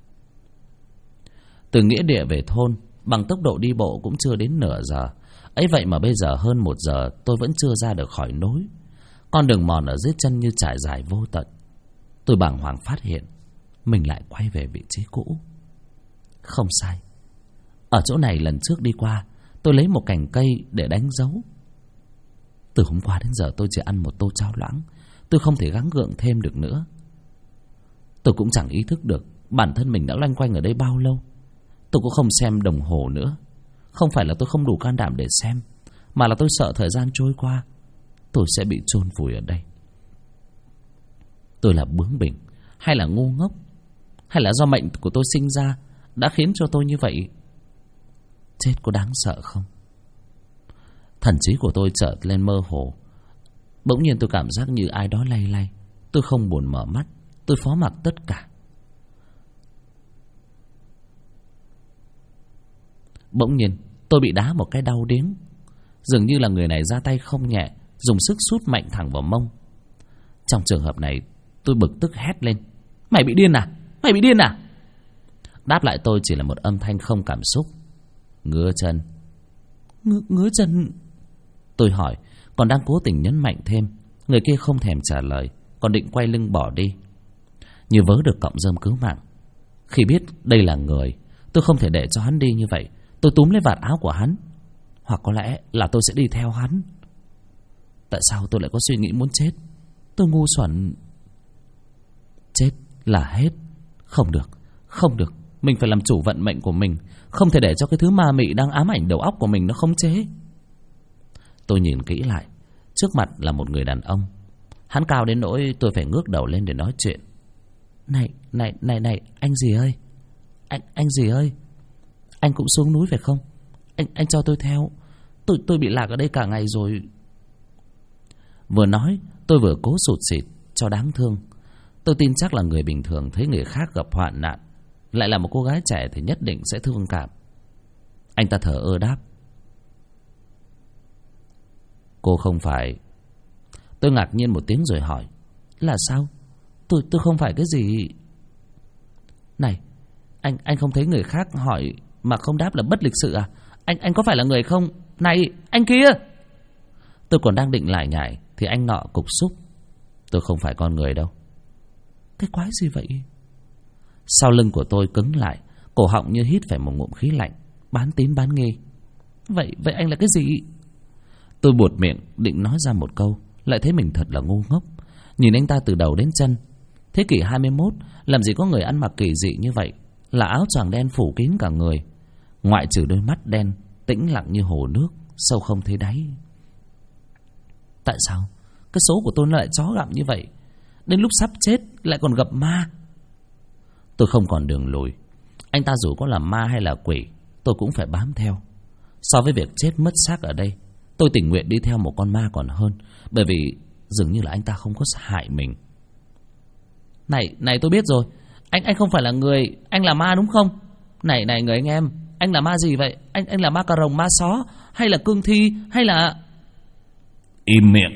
Từ nghĩa địa về thôn, bằng tốc độ đi bộ cũng chưa đến nửa giờ. Ấy vậy mà bây giờ hơn 1 giờ tôi vẫn chưa ra được khỏi núi. Con đường mòn ở dưới chân như trải dài vô tận. Tôi bàng hoàng phát hiện mình lại quay về vị trí cũ. Không sai, ở chỗ này lần trước đi qua, tôi lấy một cành cây để đánh dấu. Từ hôm qua đến giờ tôi chỉ ăn một tô cháo loãng. Tôi không thể gắng gượng thêm được nữa. Tôi cũng chẳng ý thức được bản thân mình đã loanh quanh ở đây bao lâu. Tôi cũng không xem đồng hồ nữa. Không phải là tôi không đủ can đảm để xem, mà là tôi sợ thời gian trôi qua tôi sẽ bị chôn vùi ở đây. Tôi là bướng bỉnh hay là ngu ngốc, hay là do mệnh của tôi sinh ra đã khiến cho tôi như vậy? Chết có đáng sợ không? Thần trí của tôi chợt lên mơ hồ. Bỗng nhiên tôi cảm giác như ai đó lay lay. Tôi không buồn mở mắt. Tôi phó mặc tất cả. Bỗng nhiên tôi bị đá một cái đau điếng. Dường như là người này ra tay không nhẹ, dùng sức sút mạnh thẳng vào mông. Trong trường hợp này tôi bực tức hét lên: Mày bị điên à? Mày bị điên à? Đáp lại tôi chỉ là một âm thanh không cảm xúc: Ngứa chân. Ngứa chân? Tôi hỏi, còn đang cố tình nhấn mạnh thêm. Người kia không thèm trả lời, còn định quay lưng bỏ đi. Như vớ được cọng rơm cứu mạng. Khi biết đây là người, tôi không thể để cho hắn đi như vậy. Tôi túm lấy vạt áo của hắn. Hoặc có lẽ là tôi sẽ đi theo hắn. Tại sao tôi lại có suy nghĩ muốn chết? Tôi ngu xuẩn. Chết là hết. Không được, không được. Mình phải làm chủ vận mệnh của mình. Không thể để cho cái thứ ma mị đang ám ảnh đầu óc của mình nó khống chế. Tôi nhìn kỹ lại. Trước mặt là một người đàn ông. Hắn cao đến nỗi tôi phải ngước đầu lên để nói chuyện. Này, anh gì ơi? Anh gì ơi? Anh cũng xuống núi phải không? Anh cho tôi theo. Tôi bị lạc ở đây cả ngày rồi. Vừa nói tôi vừa cố sụt sịt cho đáng thương. Tôi tin chắc là người bình thường thấy người khác gặp hoạn nạn, lại là một cô gái trẻ thì nhất định sẽ thương cảm. Anh ta thở ơ đáp: Cô không phải. Tôi ngạc nhiên một tiếng rồi hỏi: Là sao? Tôi không phải cái gì. Này, anh không thấy người khác hỏi mà không đáp là bất lịch sự à? Anh có phải là người không? Này, anh kia! Tôi còn đang định lại nhải thì anh nọ cục xúc: Tôi không phải con người đâu. Cái quái gì vậy? Sau lưng của tôi cứng lại, cổ họng như hít phải một ngụm khí lạnh, bán tín bán nghi. Vậy anh là cái gì? Tôi buột miệng định nói ra một câu, lại thấy mình thật là ngu ngốc. Nhìn anh ta từ đầu đến chân. Thế kỷ 21 làm gì có người ăn mặc kỳ dị như vậy, là áo choàng đen phủ kín cả người, ngoại trừ đôi mắt đen tĩnh lặng như hồ nước, sâu không thấy đáy. Tại sao cái số của tôi nó lại chó gặm như vậy? Đến lúc sắp chết lại còn gặp ma. Tôi không còn đường lùi. Anh ta dù có là ma hay là quỷ, tôi cũng phải bám theo. So với việc chết mất xác ở đây, tôi tình nguyện đi theo một con ma còn hơn. Bởi vì dường như là anh ta không có hại mình. Này tôi biết rồi. Anh không phải là người, anh là ma đúng không? Này người anh em, anh là ma gì vậy? Anh là ma cà rồng, ma só, hay là cương thi, hay là... Im miệng!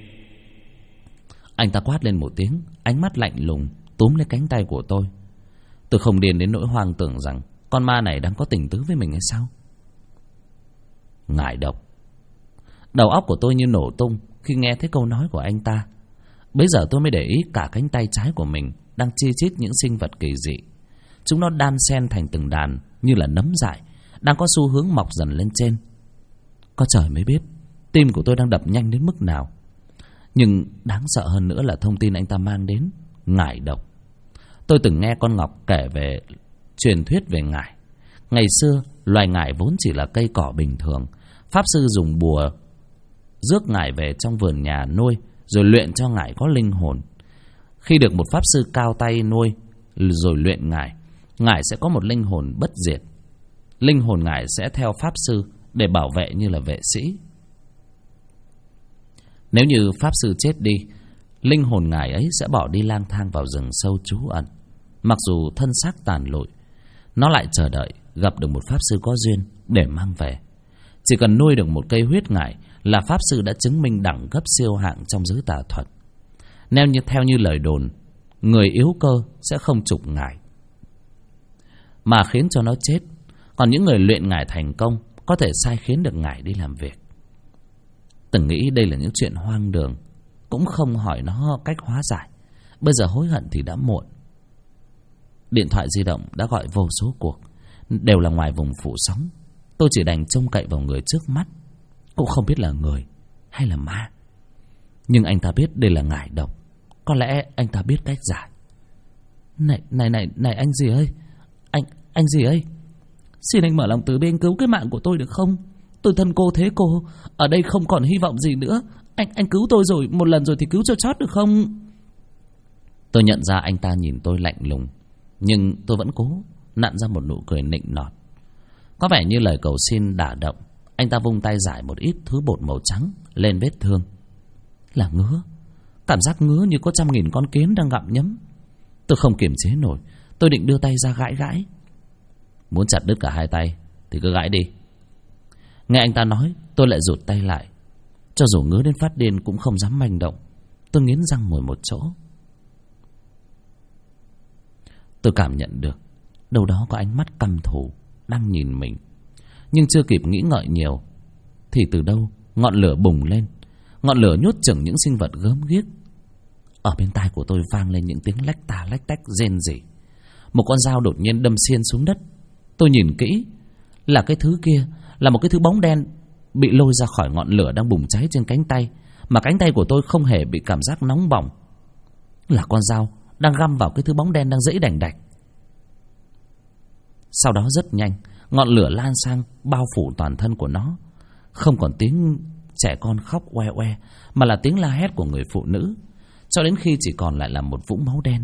Anh ta quát lên một tiếng, ánh mắt lạnh lùng túm lấy cánh tay của tôi. Tôi không điên đến nỗi hoang tưởng rằng con ma này đang có tình tứ với mình hay sao. Ngải độc. Đầu óc của tôi như nổ tung khi nghe thấy câu nói của anh ta. Bấy giờ tôi mới để ý cả cánh tay trái của mình đang chi chít những sinh vật kỳ dị. Chúng nó đan xen thành từng đàn như là nấm dại, đang có xu hướng mọc dần lên trên. Có trời mới biết tim của tôi đang đập nhanh đến mức nào. Nhưng đáng sợ hơn nữa là thông tin anh ta mang đến ngải độc. Tôi từng nghe con Ngọc kể về truyền thuyết về ngải. Ngày xưa, loài ngải vốn chỉ là cây cỏ bình thường. Pháp sư dùng bùa rước ngải về trong vườn nhà nuôi, rồi luyện cho ngải có linh hồn. Khi được một pháp sư cao tay nuôi rồi luyện ngải, ngải sẽ có một linh hồn bất diệt. Linh hồn ngải sẽ theo pháp sư để bảo vệ như là vệ sĩ. Nếu như pháp sư chết đi, linh hồn ngải ấy sẽ bỏ đi lang thang vào rừng sâu trú ẩn. Mặc dù thân xác tàn lụi, nó lại chờ đợi gặp được một pháp sư có duyên để mang về. Chỉ cần nuôi được một cây huyết ngải là pháp sư đã chứng minh đẳng cấp siêu hạng trong giới tà thuật. Theo như lời đồn, người yếu cơ sẽ không trục ngải mà khiến cho nó chết. Còn những người luyện ngải thành công có thể sai khiến được ngải đi làm việc. Từng nghĩ đây là những chuyện hoang đường, cũng không hỏi nó cách hóa giải. Bây giờ hối hận thì đã muộn. Điện thoại di động đã gọi vô số cuộc, đều là ngoài vùng phủ sóng. Tôi chỉ đành trông cậy vào người trước mắt, cũng không biết là người hay là ma. Nhưng anh ta biết đây là ngải độc, có lẽ anh ta biết cách giải. Này anh gì ơi, anh gì ơi, xin anh mở lòng từ bi, anh cứu cái mạng của tôi được không? Tôi thân cô thế cô, ở đây không còn hy vọng gì nữa. Anh cứu tôi rồi, một lần rồi thì cứu cho chót được không? Tôi nhận ra anh ta nhìn tôi lạnh lùng, nhưng tôi vẫn cố nặn ra một nụ cười nịnh nọt. Có vẻ như lời cầu xin đả động. Anh ta vung tay rải một ít thứ bột màu trắng lên vết thương. Là ngứa, cảm giác ngứa như có 100.000 con kiến đang gặm nhấm. Tôi không kiềm chế nổi, tôi định đưa tay ra gãi. Muốn chặt đứt cả hai tay thì cứ gãi đi. Nghe anh ta nói, tôi lại rụt tay lại. Cho dù ngứa đến phát điên cũng không dám manh động. Tôi nghiến răng ngồi một chỗ. Tôi cảm nhận được đâu đó có ánh mắt căm thù đang nhìn mình. Nhưng chưa kịp nghĩ ngợi nhiều thì từ đâu ngọn lửa bùng lên. Ngọn lửa nhốt chừng những sinh vật gớm ghiếc. Ở bên tai của tôi vang lên những tiếng lách tà lách tách rên rỉ. Một con dao đột nhiên đâm xiên xuống đất. Tôi nhìn kỹ, là cái thứ kia là một cái thứ bóng đen bị lôi ra khỏi ngọn lửa đang bùng cháy trên cánh tay. Mà cánh tay của tôi không hề bị cảm giác nóng bỏng. Là con dao đang găm vào cái thứ bóng đen đang giãy đành đạch. Sau đó rất nhanh, ngọn lửa lan sang bao phủ toàn thân của nó. Không còn tiếng trẻ con khóc oe oe, mà là tiếng la hét của người phụ nữ, cho đến khi chỉ còn lại là một vũng máu đen.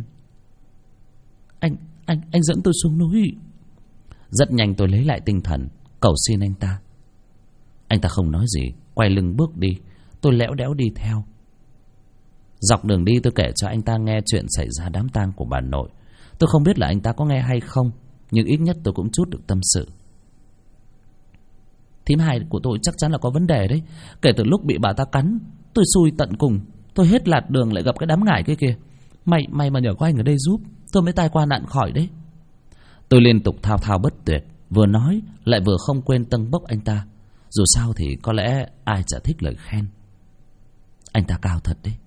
Anh dẫn tôi xuống núi. Rất nhanh tôi lấy lại tinh thần, cầu xin anh ta. Anh ta không nói gì, quay lưng bước đi. Tôi lẽo đẽo đi theo. Dọc đường đi tôi kể cho anh ta nghe chuyện xảy ra đám tang của bà nội. Tôi không biết là anh ta có nghe hay không, nhưng ít nhất tôi cũng chút được tâm sự. Thím Hai của tôi chắc chắn là có vấn đề đấy. Kể từ lúc bị bà ta cắn, tôi xui tận cùng. Tôi hết lạt đường lại gặp cái đám ngải kia kìa. May mà nhờ có anh ở đây giúp, tôi mới tai qua nạn khỏi đấy. Tôi liên tục thao thao bất tuyệt, vừa nói lại vừa không quên tâng bốc anh ta. Dù sao thì có lẽ ai chả thích lời khen. Anh ta cao thật đấy.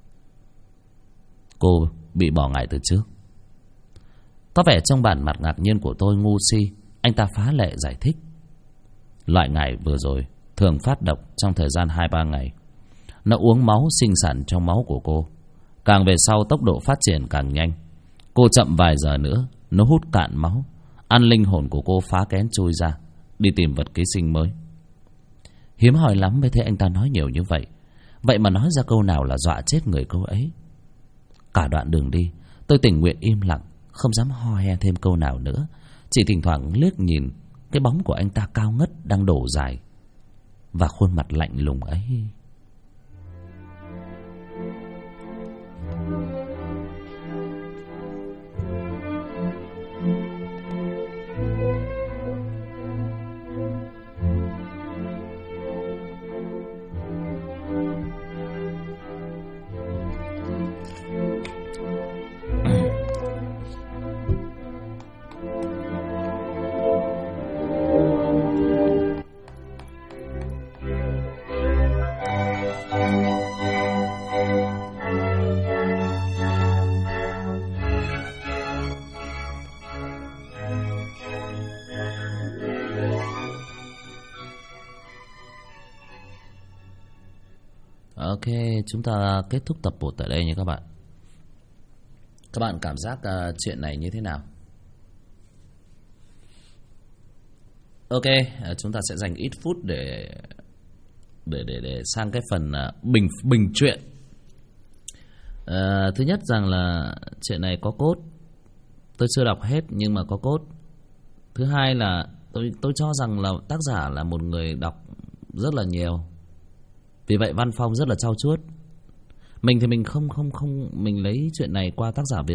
Cô bị bỏ ngải từ trước. Có vẻ trong bản mặt ngạc nhiên của tôi ngu si, anh ta phá lệ giải thích. Loại ngải vừa rồi thường phát độc trong thời gian 2-3 ngày. Nó uống máu sinh sản trong máu của cô. Càng về sau tốc độ phát triển càng nhanh. Cô chậm vài giờ nữa, nó hút cạn máu, ăn linh hồn của cô phá kén chui ra, đi tìm vật ký sinh mới. Hiếm hoi lắm mới thấy anh ta nói nhiều như vậy. Vậy mà nói ra câu nào là dọa chết người câu ấy. Cả đoạn đường đi, tôi tình nguyện im lặng, không dám ho he thêm câu nào nữa. Chỉ thỉnh thoảng liếc nhìn cái bóng của anh ta cao ngất đang đổ dài, và khuôn mặt lạnh lùng ấy. chúng ta kết thúc tập 1 tại đây nha các bạn. Các bạn cảm giác chuyện này như thế nào? Ok, chúng ta sẽ dành ít phút để sang cái phần bình chuyện. Thứ nhất rằng là chuyện này có cốt. Tôi chưa đọc hết nhưng mà có cốt. Thứ hai là tôi cho rằng là tác giả là một người đọc rất là nhiều. Vì vậy văn phong rất là trau chuốt. Mình thì mình không mình lấy chuyện này qua tác giả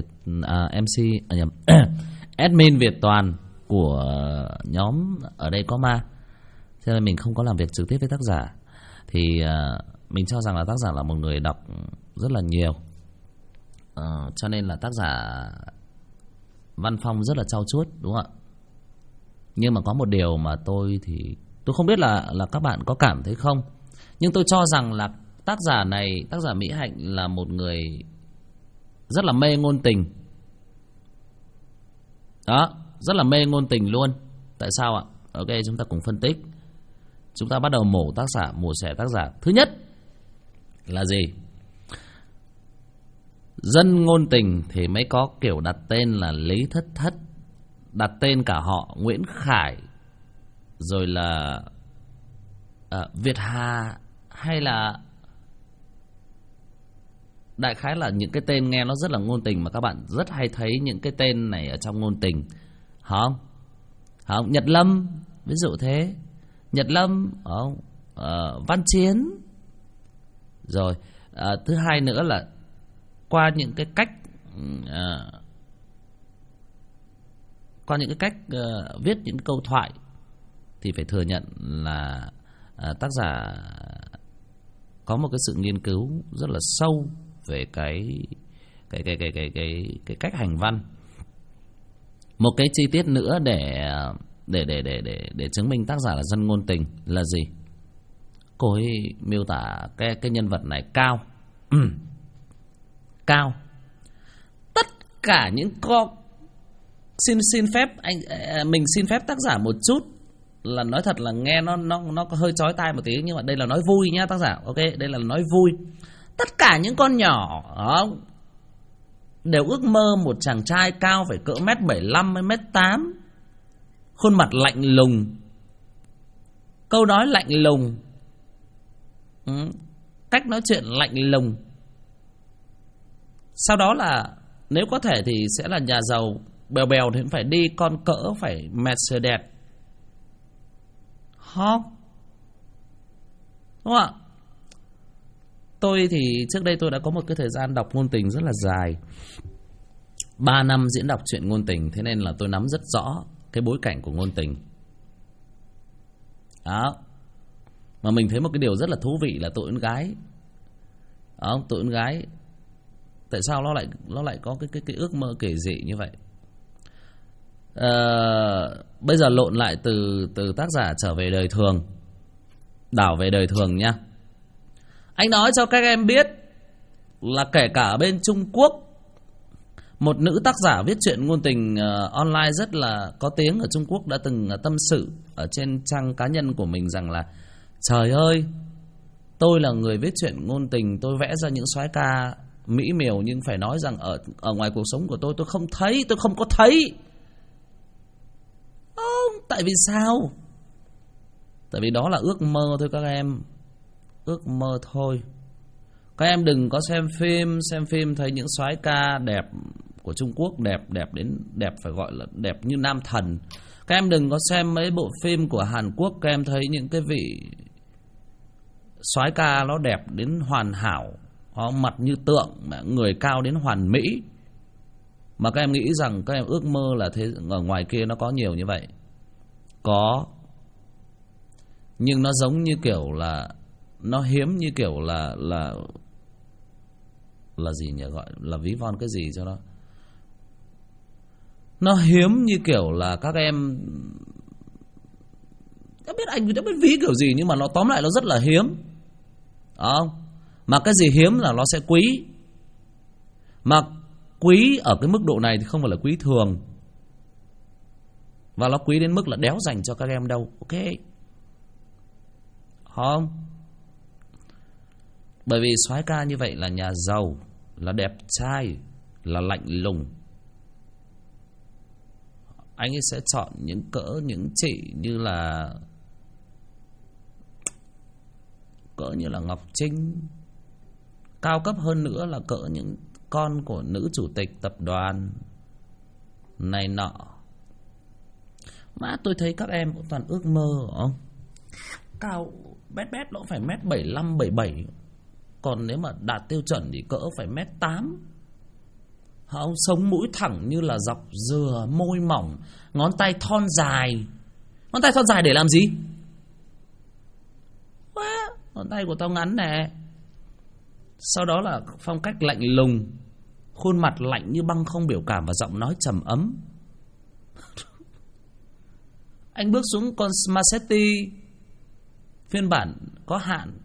admin Việt Toàn của nhóm Ở Đây Có Ma. Cho nên mình không có làm việc trực tiếp với tác giả. Thì mình cho rằng là tác giả là một người đọc rất là nhiều. Cho nên là tác giả văn phong rất là trau chuốt, đúng không ạ? Nhưng mà có một điều mà tôi không biết là các bạn có cảm thấy không. Nhưng tôi cho rằng là tác giả Mỹ Hạnh là một người rất là mê ngôn tình. Đó, rất là mê ngôn tình luôn. Tại sao ạ? Ok, chúng ta cùng phân tích. Chúng ta bắt đầu mổ xẻ tác giả. Thứ nhất là gì? Dân ngôn tình thì mới có kiểu đặt tên là Lý Thất Thất, đặt tên cả họ Nguyễn Khải, rồi là Việt Hà, hay là đại khái là những cái tên nghe nó rất là ngôn tình mà các bạn rất hay thấy những cái tên này ở trong ngôn tình. Không? Nhật Lâm, ví dụ thế. Nhật Lâm, Văn Chiến. Rồi, thứ hai nữa là qua những cái cách viết những câu thoại thì phải thừa nhận là tác giả có một cái sự nghiên cứu rất là sâu về cái cách hành văn. Một cái chi tiết nữa để chứng minh tác giả là dân ngôn tình là gì? Cô ấy miêu tả cái nhân vật này cao. Cao. Tất cả những xin phép mình xin phép tác giả một chút, là nói thật là nghe nó có hơi chói tai một tí, nhưng mà đây là nói vui nhá tác giả. Ok, đây là nói vui. Tất cả những con nhỏ đều ước mơ một chàng trai cao phải cỡ 1m75 hay 1m8, khuôn mặt lạnh lùng, câu nói lạnh lùng, cách nói chuyện lạnh lùng. Sau đó là nếu có thể thì sẽ là nhà giàu, bèo bèo thì cũng phải đi con cỡ phải Mercedes. Không? Đúng không ạ? Tôi thì trước đây tôi đã có một cái thời gian đọc ngôn tình rất là dài, 3 năm diễn đọc truyện ngôn tình. Thế nên là tôi nắm rất rõ cái bối cảnh của ngôn tình. Đó. Mà mình thấy một cái điều rất là thú vị là tụi con gái. Đó, tụi con gái tại sao nó lại có cái ước mơ kỳ dị như vậy? Bây giờ lộn lại từ tác giả trở về đời thường, đảo về đời thường nha. Anh nói cho các em biết là kể cả ở bên Trung Quốc, một nữ tác giả viết truyện ngôn tình online rất là có tiếng ở Trung Quốc đã từng tâm sự ở trên trang cá nhân của mình rằng là trời ơi, tôi là người viết truyện ngôn tình, tôi vẽ ra những soái ca mỹ miều, nhưng phải nói rằng ở ngoài cuộc sống của tôi không thấy, tôi không có thấy. Tại vì sao? Tại vì đó là ước mơ thôi các em. Ước mơ thôi. Các em đừng có xem phim thấy những soái ca đẹp của Trung Quốc, đẹp phải gọi là đẹp như nam thần. Các em đừng có xem mấy bộ phim của Hàn Quốc, các em thấy những cái vị soái ca nó đẹp đến hoàn hảo, mặt như tượng, người cao đến hoàn mỹ, mà các em nghĩ rằng các em ước mơ là thế, ở ngoài kia nó có nhiều như vậy. Có, nhưng nó giống như kiểu là nó hiếm, như kiểu là gì nhỉ, gọi là ví von cái gì cho nó hiếm, như kiểu là các em đã biết, anh đã biết ví kiểu gì, nhưng mà nó tóm lại nó rất là hiếm. Đó. Mà cái gì hiếm là nó sẽ quý. Mà quý ở cái mức độ này thì không phải là quý thường, và nó quý đến mức là đéo dành cho các em đâu. Ok không? Bởi vì soái ca như vậy là nhà giàu, là đẹp trai, là lạnh lùng. Anh ấy sẽ chọn những chị như là Ngọc Trinh. Cao cấp hơn nữa là những con của nữ chủ tịch tập đoàn này nọ. Mà tôi thấy các em cũng toàn ước mơ không? Cao bét nó phải mét 75, 77. Còn nếu mà đạt tiêu chuẩn thì cỡ phải mét 8. Không, sống mũi thẳng như là dọc dừa, môi mỏng, ngón tay thon dài. Ngón tay thon dài để làm gì? Ngón tay của tao ngắn nè. Sau đó là phong cách lạnh lùng, khuôn mặt lạnh như băng không biểu cảm và giọng nói trầm ấm. Anh bước xuống con Maserati phiên bản có hạn,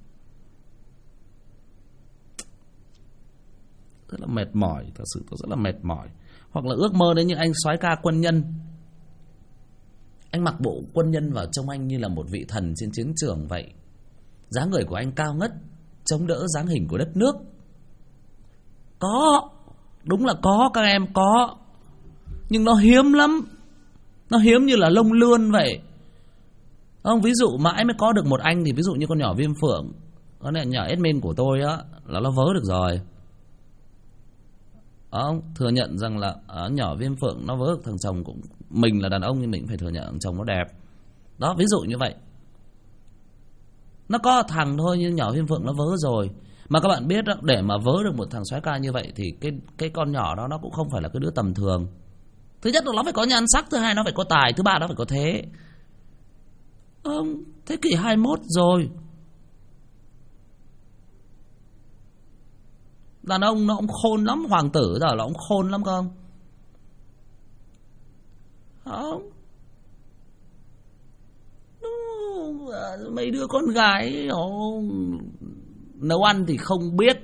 rất là mệt mỏi, thật sự tôi rất là mệt mỏi. Hoặc là ước mơ đến như anh soái ca quân nhân. Anh mặc bộ quân nhân vào trông anh như là một vị thần trên chiến trường vậy. Dáng người của anh cao ngất, chống đỡ dáng hình của đất nước. Có, đúng là có, các em có. Nhưng nó hiếm lắm. Nó hiếm như là lông lươn vậy. Không, ví dụ mãi mới có được một anh thì ví dụ như con nhỏ Viêm Phượng, con nhỏ admin của tôi á, là nó vớ được rồi. Không, thừa nhận rằng là nhỏ Viêm Phượng nó vớ được thằng chồng cũng. Mình là đàn ông nhưng mình phải thừa nhận thằng chồng nó đẹp. Đó, ví dụ như vậy. Nó có thằng thôi nhưng nhỏ Viêm Phượng nó vớ rồi. Mà các bạn biết đó, để mà vớ được một thằng soái ca như vậy thì cái con nhỏ đó nó cũng không phải là cái đứa tầm thường. Thứ nhất là nó phải có nhan sắc, thứ hai nó phải có tài, thứ ba nó phải có thế. Thế kỷ 21 rồi. Đàn ông nó cũng khôn lắm, hoàng tử giờ nó cũng khôn lắm không? Không. Mấy đứa con gái nấu ăn thì không biết,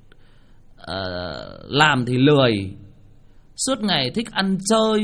làm thì lười, suốt ngày thích ăn chơi.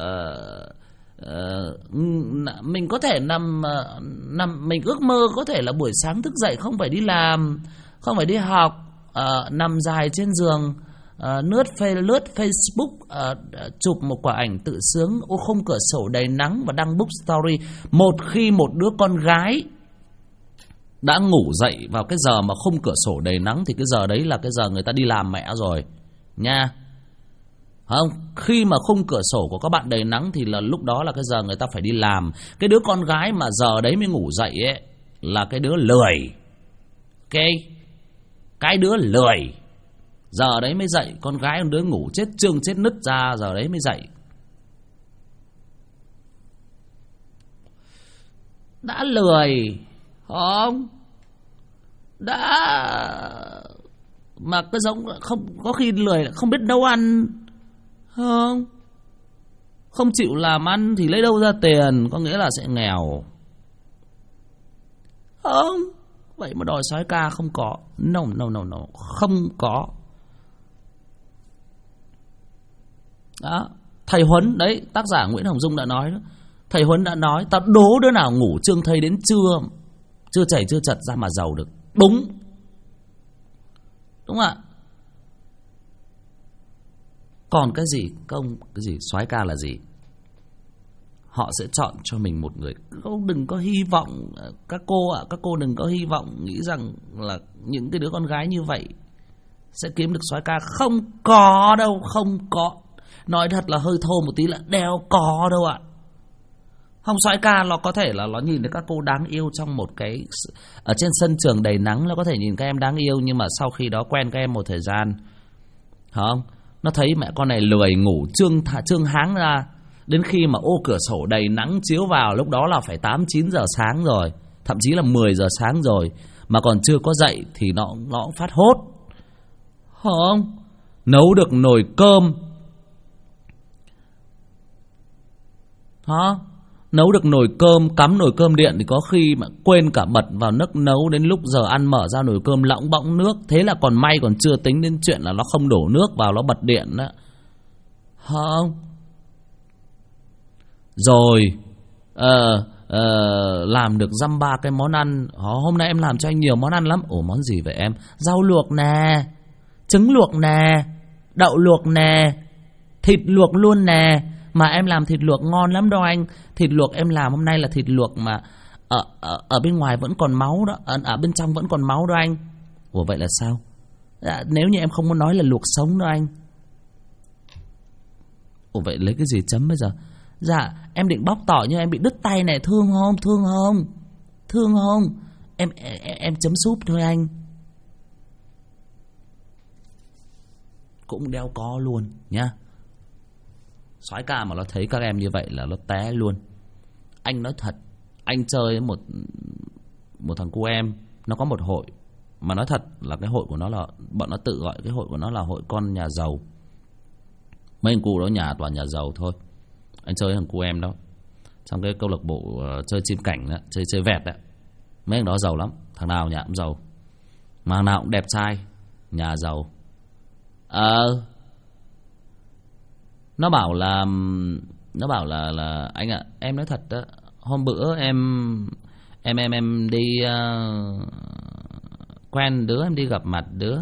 Mình có thể nằm mình ước mơ có thể là buổi sáng thức dậy không phải đi làm, không phải đi học, nằm dài trên giường, lướt Facebook, chụp một quả ảnh tự sướng ô khung cửa sổ đầy nắng và đăng book story. Một khi một đứa con gái đã ngủ dậy vào cái giờ mà khung cửa sổ đầy nắng thì cái giờ đấy là cái giờ người ta đi làm mẹ rồi nha. Không, khi mà khung cửa sổ của các bạn đầy nắng thì là lúc đó là cái giờ người ta phải đi làm. Cái đứa con gái mà giờ đấy mới ngủ dậy ấy là cái đứa lười. Cái đứa lười. Giờ đấy mới dậy, con gái con đứa ngủ chết chương chết nứt ra giờ đấy mới dậy. Đã lười, không? Đã mà cái giống không có khi lười không biết nấu ăn. Không chịu làm ăn thì lấy đâu ra tiền, có nghĩa là sẽ nghèo. Không, vậy mà đòi soái ca không có. No, không có. Đó, thầy Huấn đấy, tác giả Nguyễn Hồng Dung đã nói đó. Thầy Huấn đã nói, tao đố đứa nào ngủ trương thây đến chưa chảy chưa chật ra mà giàu được. Đúng ạ. Còn cái gì công, cái gì soái ca là gì? Họ sẽ chọn cho mình một người. Đừng có hy vọng, các cô đừng có hy vọng nghĩ rằng là những cái đứa con gái như vậy sẽ kiếm được soái ca. Không có đâu, không có. Nói thật là hơi thô một tí là đeo có đâu ạ. Không, soái ca nó có thể là nó nhìn thấy các cô đáng yêu trong một cái, ở trên sân trường đầy nắng nó có thể nhìn các em đáng yêu, nhưng mà sau khi đó quen các em một thời gian, không, nó thấy mẹ con này lười ngủ trương háng ra, đến khi mà ô cửa sổ đầy nắng chiếu vào lúc đó là phải 8-9 giờ sáng rồi, thậm chí là 10 giờ sáng rồi mà còn chưa có dậy thì nó cũng phát hốt. Không, nấu được nồi cơm, nấu được nồi cơm, cắm nồi cơm điện thì có khi mà quên cả bật vào nước nấu, đến lúc giờ ăn mở ra nồi cơm lỏng bõng nước. Thế là còn may, còn chưa tính đến chuyện là nó không đổ nước vào, nó bật điện đó. Không. Rồi làm được dăm ba cái món ăn. Hôm nay em làm cho anh nhiều món ăn lắm. Ủa món gì vậy em? Rau luộc nè, trứng luộc nè, đậu luộc nè, thịt luộc luôn nè. Mà em làm thịt luộc ngon lắm đâu anh. Thịt luộc em làm hôm nay là thịt luộc mà ở bên ngoài vẫn còn máu đó, ở bên trong vẫn còn máu đó anh. Ủa vậy là sao? Nếu như em không muốn nói là luộc sống đó anh. Ủa vậy lấy cái gì chấm bây giờ? Dạ em định bóc tỏi nhưng em bị đứt tay này, thương không? Thương không? Thương không? Em chấm súp thôi anh. Cũng đeo có luôn nhá. Soái ca mà nó thấy các em như vậy là nó té luôn. Anh nói thật, anh chơi một thằng cu em, nó có một hội mà nói thật là cái hội của nó là, bọn nó tự gọi cái hội của nó là hội con nhà giàu. Mấy anh cu đó nhà toàn nhà giàu thôi. Anh chơi thằng cu em đó trong cái câu lạc bộ chơi chim cảnh đó, chơi vẹt đó. Mấy thằng đó giàu lắm, thằng nào nhà cũng giàu, mà thằng nào cũng đẹp trai, nhà giàu. Nó bảo là anh ạ, em nói thật đó, hôm bữa em đi quen đứa, em đi gặp mặt đứa.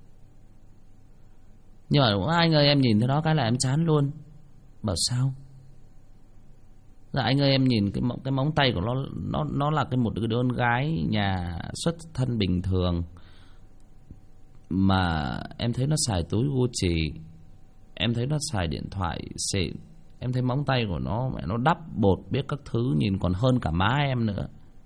Nhưng mà anh ơi, em nhìn thấy đó cái là em chán luôn. Bảo sao? Dạ anh ơi, em nhìn cái móng tay của nó là một cái đứa con gái nhà xuất thân bình thường, mà em thấy nó xài túi Gucci, em thấy nó xài điện thoại xịn, em thấy móng tay của nó đắp bột biết các thứ, nhìn còn hơn cả má em nữa.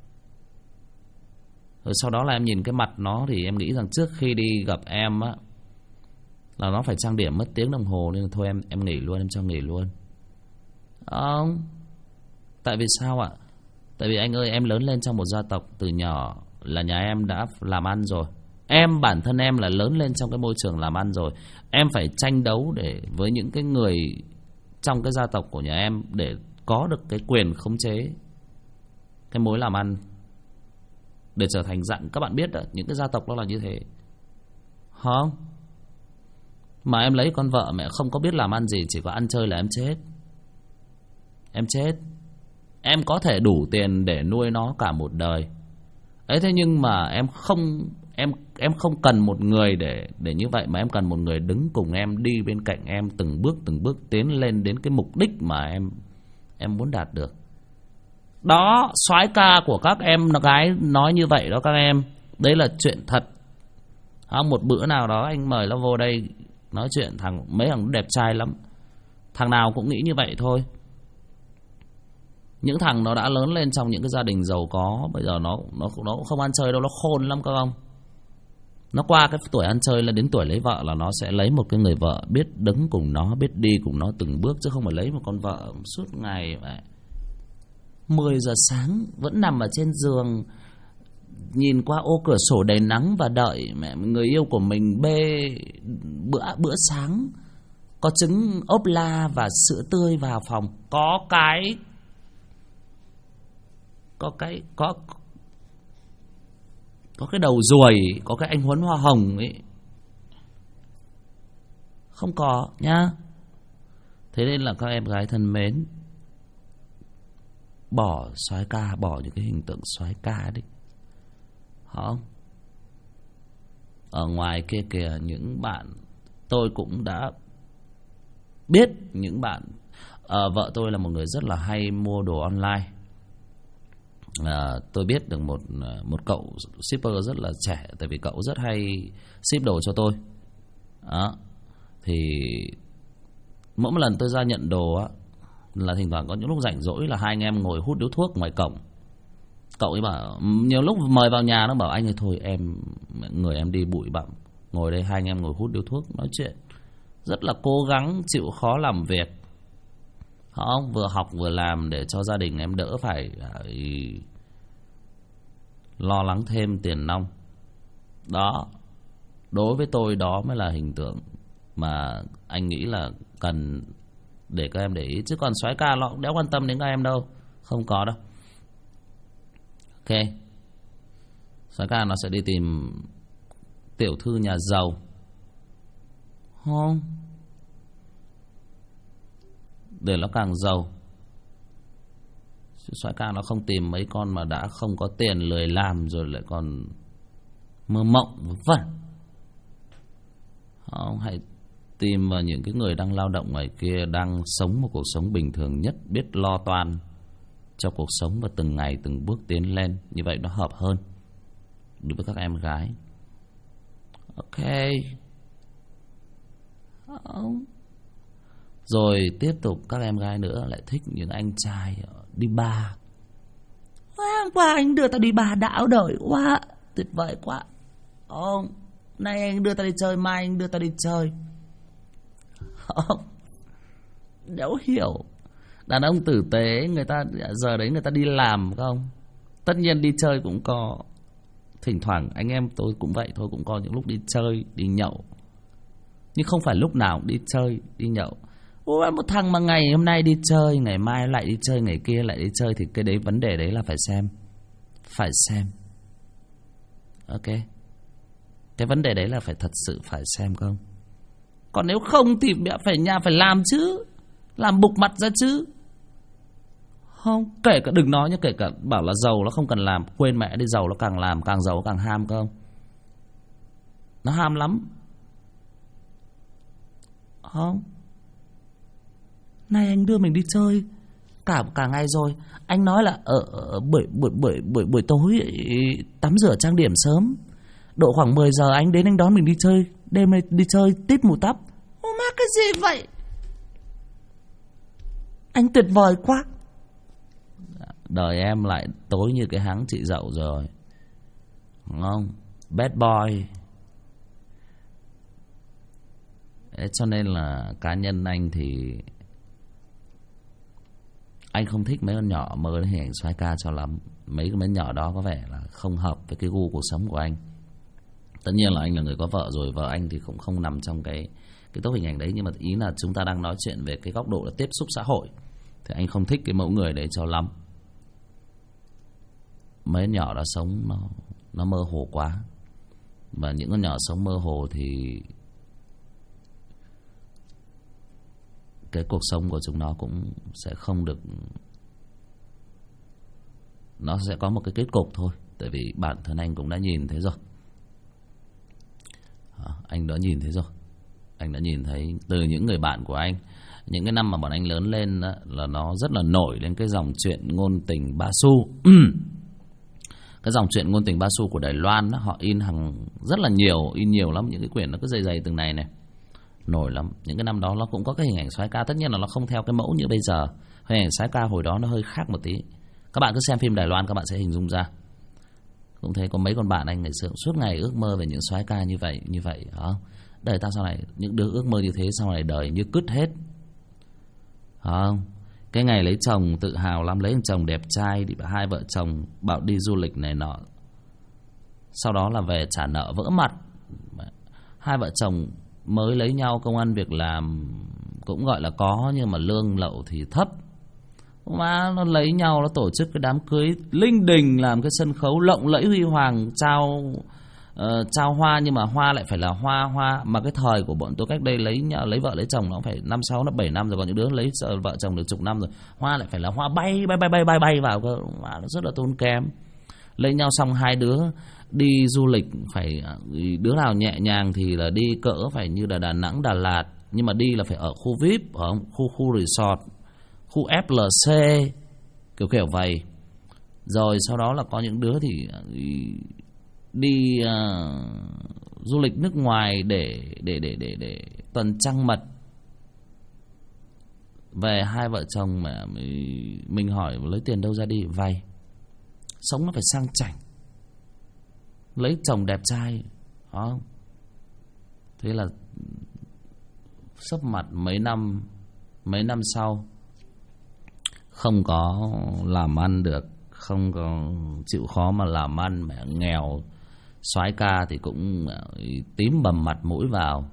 Rồi sau đó là em nhìn cái mặt nó thì em nghĩ rằng trước khi đi gặp em á là nó phải trang điểm mất tiếng đồng hồ, nên thôi em nghỉ luôn, em cho nghỉ luôn. Không. Tại vì sao ạ? Tại vì anh ơi, em lớn lên trong một gia tộc từ nhỏ là nhà em đã làm ăn rồi. Em bản thân em là lớn lên trong cái môi trường làm ăn rồi. Em phải tranh đấu để với những cái người trong cái gia tộc của nhà em để có được cái quyền khống chế cái mối làm ăn, để trở thành dạng, các bạn biết đó, những cái gia tộc đó là như thế. Không? Mà em lấy con vợ mẹ không có biết làm ăn gì, chỉ có ăn chơi là em chết. Em chết. Em có thể đủ tiền để nuôi nó cả một đời ấy, thế nhưng mà em không cần một người để như vậy, mà em cần một người đứng cùng em, đi bên cạnh em từng bước tiến lên đến cái mục đích mà em muốn đạt được. Đó, soái ca của các em nó gái nói như vậy đó các em. Đấy là chuyện thật. Một bữa nào đó anh mời nó vô đây nói chuyện, mấy thằng đẹp trai lắm, thằng nào cũng nghĩ như vậy thôi. Những thằng nó đã lớn lên trong những cái gia đình giàu có, bây giờ nó cũng không ăn chơi đâu, nó khôn lắm các ông. Nó qua cái tuổi ăn chơi là đến tuổi lấy vợ là nó sẽ lấy một cái người vợ biết đứng cùng nó, biết đi cùng nó từng bước, chứ không phải lấy một con vợ suốt ngày vậy. 10 giờ sáng vẫn nằm ở trên giường, nhìn qua ô cửa sổ đầy nắng và đợi mẹ người yêu của mình bê bữa sáng có trứng ốp la và sữa tươi vào phòng. Có cái đầu ruồi, có cái anh Huấn hoa hồng ấy. Không có nhá. Thế nên là các em gái thân mến, bỏ soái ca, bỏ những cái hình tượng soái ca đi. Không? Ở ngoài kia kìa, những bạn tôi cũng đã biết, những bạn vợ tôi là một người rất là hay mua đồ online. Tôi biết được một cậu shipper rất là trẻ, tại vì cậu rất hay ship đồ cho tôi. Đó. Thì mỗi một lần tôi ra nhận đồ á, là thỉnh thoảng có những lúc rảnh rỗi là hai anh em ngồi hút điếu thuốc ngoài cổng. Cậu ấy bảo, nhiều lúc mời vào nhà nó bảo anh ơi thôi người em đi bụi bặm, ngồi đây hai anh em ngồi hút điếu thuốc nói chuyện. Rất là cố gắng chịu khó làm việc. Không, vừa học vừa làm để cho gia đình em đỡ phải lo lắng thêm tiền nong. Đó, đối với tôi đó mới là hình tượng mà anh nghĩ là cần để các em để ý. Chứ còn soái ca nó cũng đéo quan tâm đến các em đâu. Không có đâu. Ok, soái ca nó sẽ đi tìm tiểu thư nhà giàu. Không, để nó càng giàu. Soái ca nó không tìm mấy con mà đã không có tiền lười làm rồi lại còn mơ mộng vớ vẩn. Ông hãy tìm vào những cái người đang lao động ngoài kia, đang sống một cuộc sống bình thường nhất, biết lo toan cho cuộc sống và từng ngày từng bước tiến lên. Như vậy nó hợp hơn đối với các em gái. Ok. Rồi tiếp tục các em gái nữa lại thích những anh trai đi bar. Wow, anh đưa tao đi bar đảo đời quá, tuyệt vời quá. Nay anh đưa tao đi chơi, mai anh đưa tao đi chơi. Đéo hiểu. Đàn ông tử tế người ta giờ đấy người ta đi làm không? Tất nhiên đi chơi cũng có. Thỉnh thoảng anh em tôi cũng vậy thôi, cũng có những lúc đi chơi, đi nhậu. Nhưng không phải lúc nào cũng đi chơi, đi nhậu. Một thằng mà ngày hôm nay đi chơi, ngày mai lại đi chơi, ngày kia lại đi chơi, thì cái đấy vấn đề đấy là phải xem. Phải xem. Ok. Cái vấn đề đấy là phải thật sự phải xem không? Còn nếu không thì phải nhà phải làm chứ. Làm bục mặt ra chứ. Không, kể cả đừng nói nhé, kể cả bảo là giàu nó không cần làm, quên mẹ đi, giàu nó càng làm, càng giàu càng ham không? Nó ham lắm. Không. Nay anh đưa mình đi chơi cả ngày rồi. Anh nói là buổi tối tắm rửa trang điểm sớm, độ khoảng 10 giờ anh đến anh đón mình đi chơi. Đêm nay đi chơi tít mù tắp. Ô má, cái gì vậy? Anh tuyệt vời quá. Đời em lại tối như cái háng chị dậu rồi, đúng không? Bad boy. Thế cho nên là cá nhân anh thì anh không thích mấy con nhỏ mơ đến hình ảnh soái ca cho lắm. Mấy cái nhỏ đó có vẻ là không hợp với cái gu cuộc sống của anh. Tất nhiên là anh là người có vợ rồi, vợ anh thì cũng không nằm trong cái top hình ảnh đấy. Nhưng mà ý là chúng ta đang nói chuyện về cái góc độ là tiếp xúc xã hội, thì anh không thích cái mẫu người đấy cho lắm. Mấy nhỏ đó sống nó mơ hồ quá. Và những con nhỏ sống mơ hồ thì cái cuộc sống của chúng nó cũng sẽ không được, nó sẽ có một cái kết cục thôi. Tại vì bản thân anh cũng đã nhìn thấy rồi. Anh đã nhìn thấy rồi. Anh đã nhìn thấy từ những người bạn của anh, những cái năm mà bọn anh lớn lên đó, là nó rất là nổi lên cái dòng chuyện ngôn tình ba xu. Cái dòng chuyện ngôn tình ba xu của Đài Loan đó, họ in rất là nhiều, in nhiều lắm. Những cái quyển nó cứ dày từng này này, nổi lắm. Những cái năm đó nó cũng có cái hình ảnh soái ca. Tất nhiên là nó không theo cái mẫu như bây giờ. Hình ảnh soái ca hồi đó nó hơi khác một tí. Các bạn cứ xem phim Đài Loan các bạn sẽ hình dung ra. Cũng thấy có mấy con bạn anh ngày xưa suốt ngày ước mơ về những soái ca như vậy hả? Đời tao sau này những đứa ước mơ như thế sau này đời như cứt hết. Không? Cái ngày lấy chồng tự hào lắm, lấy chồng đẹp trai, hai vợ chồng bảo đi du lịch này nọ, sau đó là về trả nợ vỡ mặt. Hai vợ chồng mới lấy nhau, công ăn việc làm cũng gọi là có, nhưng mà lương lậu thì thấp. Mà nó lấy nhau, nó tổ chức cái đám cưới linh đình, làm cái sân khấu lộng lẫy huy hoàng, trao hoa, nhưng mà hoa lại phải là hoa mà cái thời của bọn tôi cách đây lấy vợ lấy chồng nó phải 5, 6, 7 năm rồi, còn những đứa lấy vợ chồng được chục năm rồi, hoa lại phải là hoa bay vào cơ, mà nó rất là tốn kém. Lấy nhau xong hai đứa đi du lịch phải đứa nào nhẹ nhàng thì là đi cỡ phải như là Đà Nẵng, Đà Lạt, nhưng mà đi là phải ở khu VIP, ở khu resort, khu FLC, kiểu vậy. Rồi sau đó là có những đứa thì đi du lịch nước ngoài để tuần trăng mật. Về hai vợ chồng mà mình hỏi lấy tiền đâu ra đi, vay. Sống nó phải sang chảnh, lấy chồng đẹp trai, không? Thế là sấp mặt mấy năm sau không có làm ăn được, không có chịu khó mà làm ăn, mẹ nghèo, soái ca thì cũng tím bầm mặt mũi vào.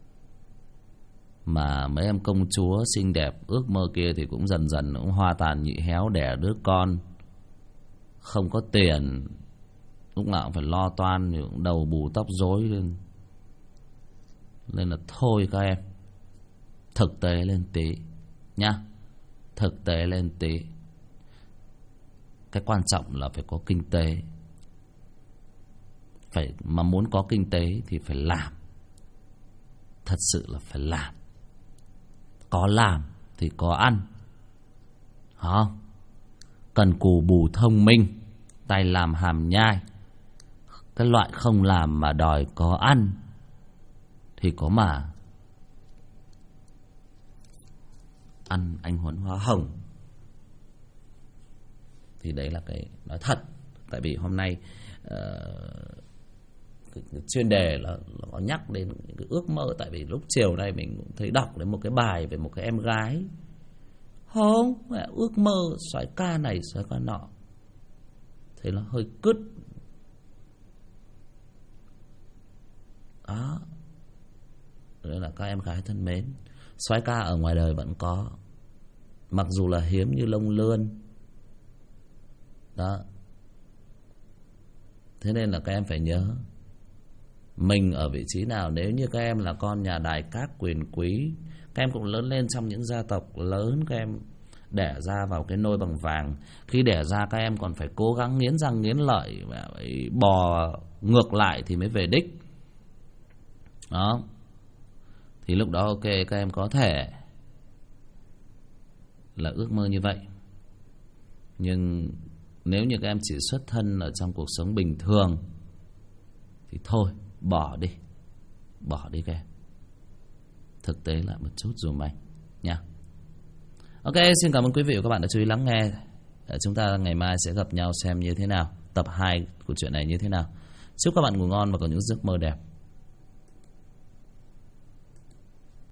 Mà mấy em công chúa xinh đẹp ước mơ kia thì cũng dần dần cũng hoa tàn nhị héo, đẻ đứa con, không có tiền, lúc nào cũng phải lo toan, đầu bù tóc rối lên. Nên là thôi các em, thực tế lên tí nhá, thực tế lên tí. Cái quan trọng là phải có kinh tế. Mà muốn có kinh tế thì phải làm. Thật sự là phải làm. Có làm thì có ăn. Hả? Cần cù bù thông minh, tay làm hàm nhai. Cái loại không làm mà đòi có ăn thì có mà ăn anh huấn hoa hồng. Thì đấy là cái nói thật. Tại vì hôm nay cái chuyên đề là có nhắc đến những cái ước mơ. Tại vì lúc chiều nay mình cũng thấy đọc đến một cái bài về một cái em gái. Không, ước mơ soái ca này soái ca nọ. Thế nó hơi cứt. Đó. Đấy là các em gái thân mến, soái ca ở ngoài đời vẫn có, mặc dù là hiếm như lông lươn. Đó. Thế nên là các em phải nhớ, mình ở vị trí nào. Nếu như các em là con nhà đài các quyền quý, các em cũng lớn lên trong những gia tộc lớn, các em đẻ ra vào cái nôi bằng vàng. Khi đẻ ra các em còn phải cố gắng nghiến răng nghiến lợi và bò ngược lại thì mới về đích. Đó. Thì lúc đó ok, các em có thể là ước mơ như vậy. Nhưng nếu như các em chỉ xuất thân ở trong cuộc sống bình thường thì thôi, bỏ đi. Bỏ đi các em. Thực tế lại một chút dùm anh nha. Ok, xin cảm ơn quý vị và các bạn đã chú ý lắng nghe. Chúng ta ngày mai sẽ gặp nhau xem như thế nào, tập 2 của chuyện này như thế nào. Chúc các bạn ngủ ngon và có những giấc mơ đẹp.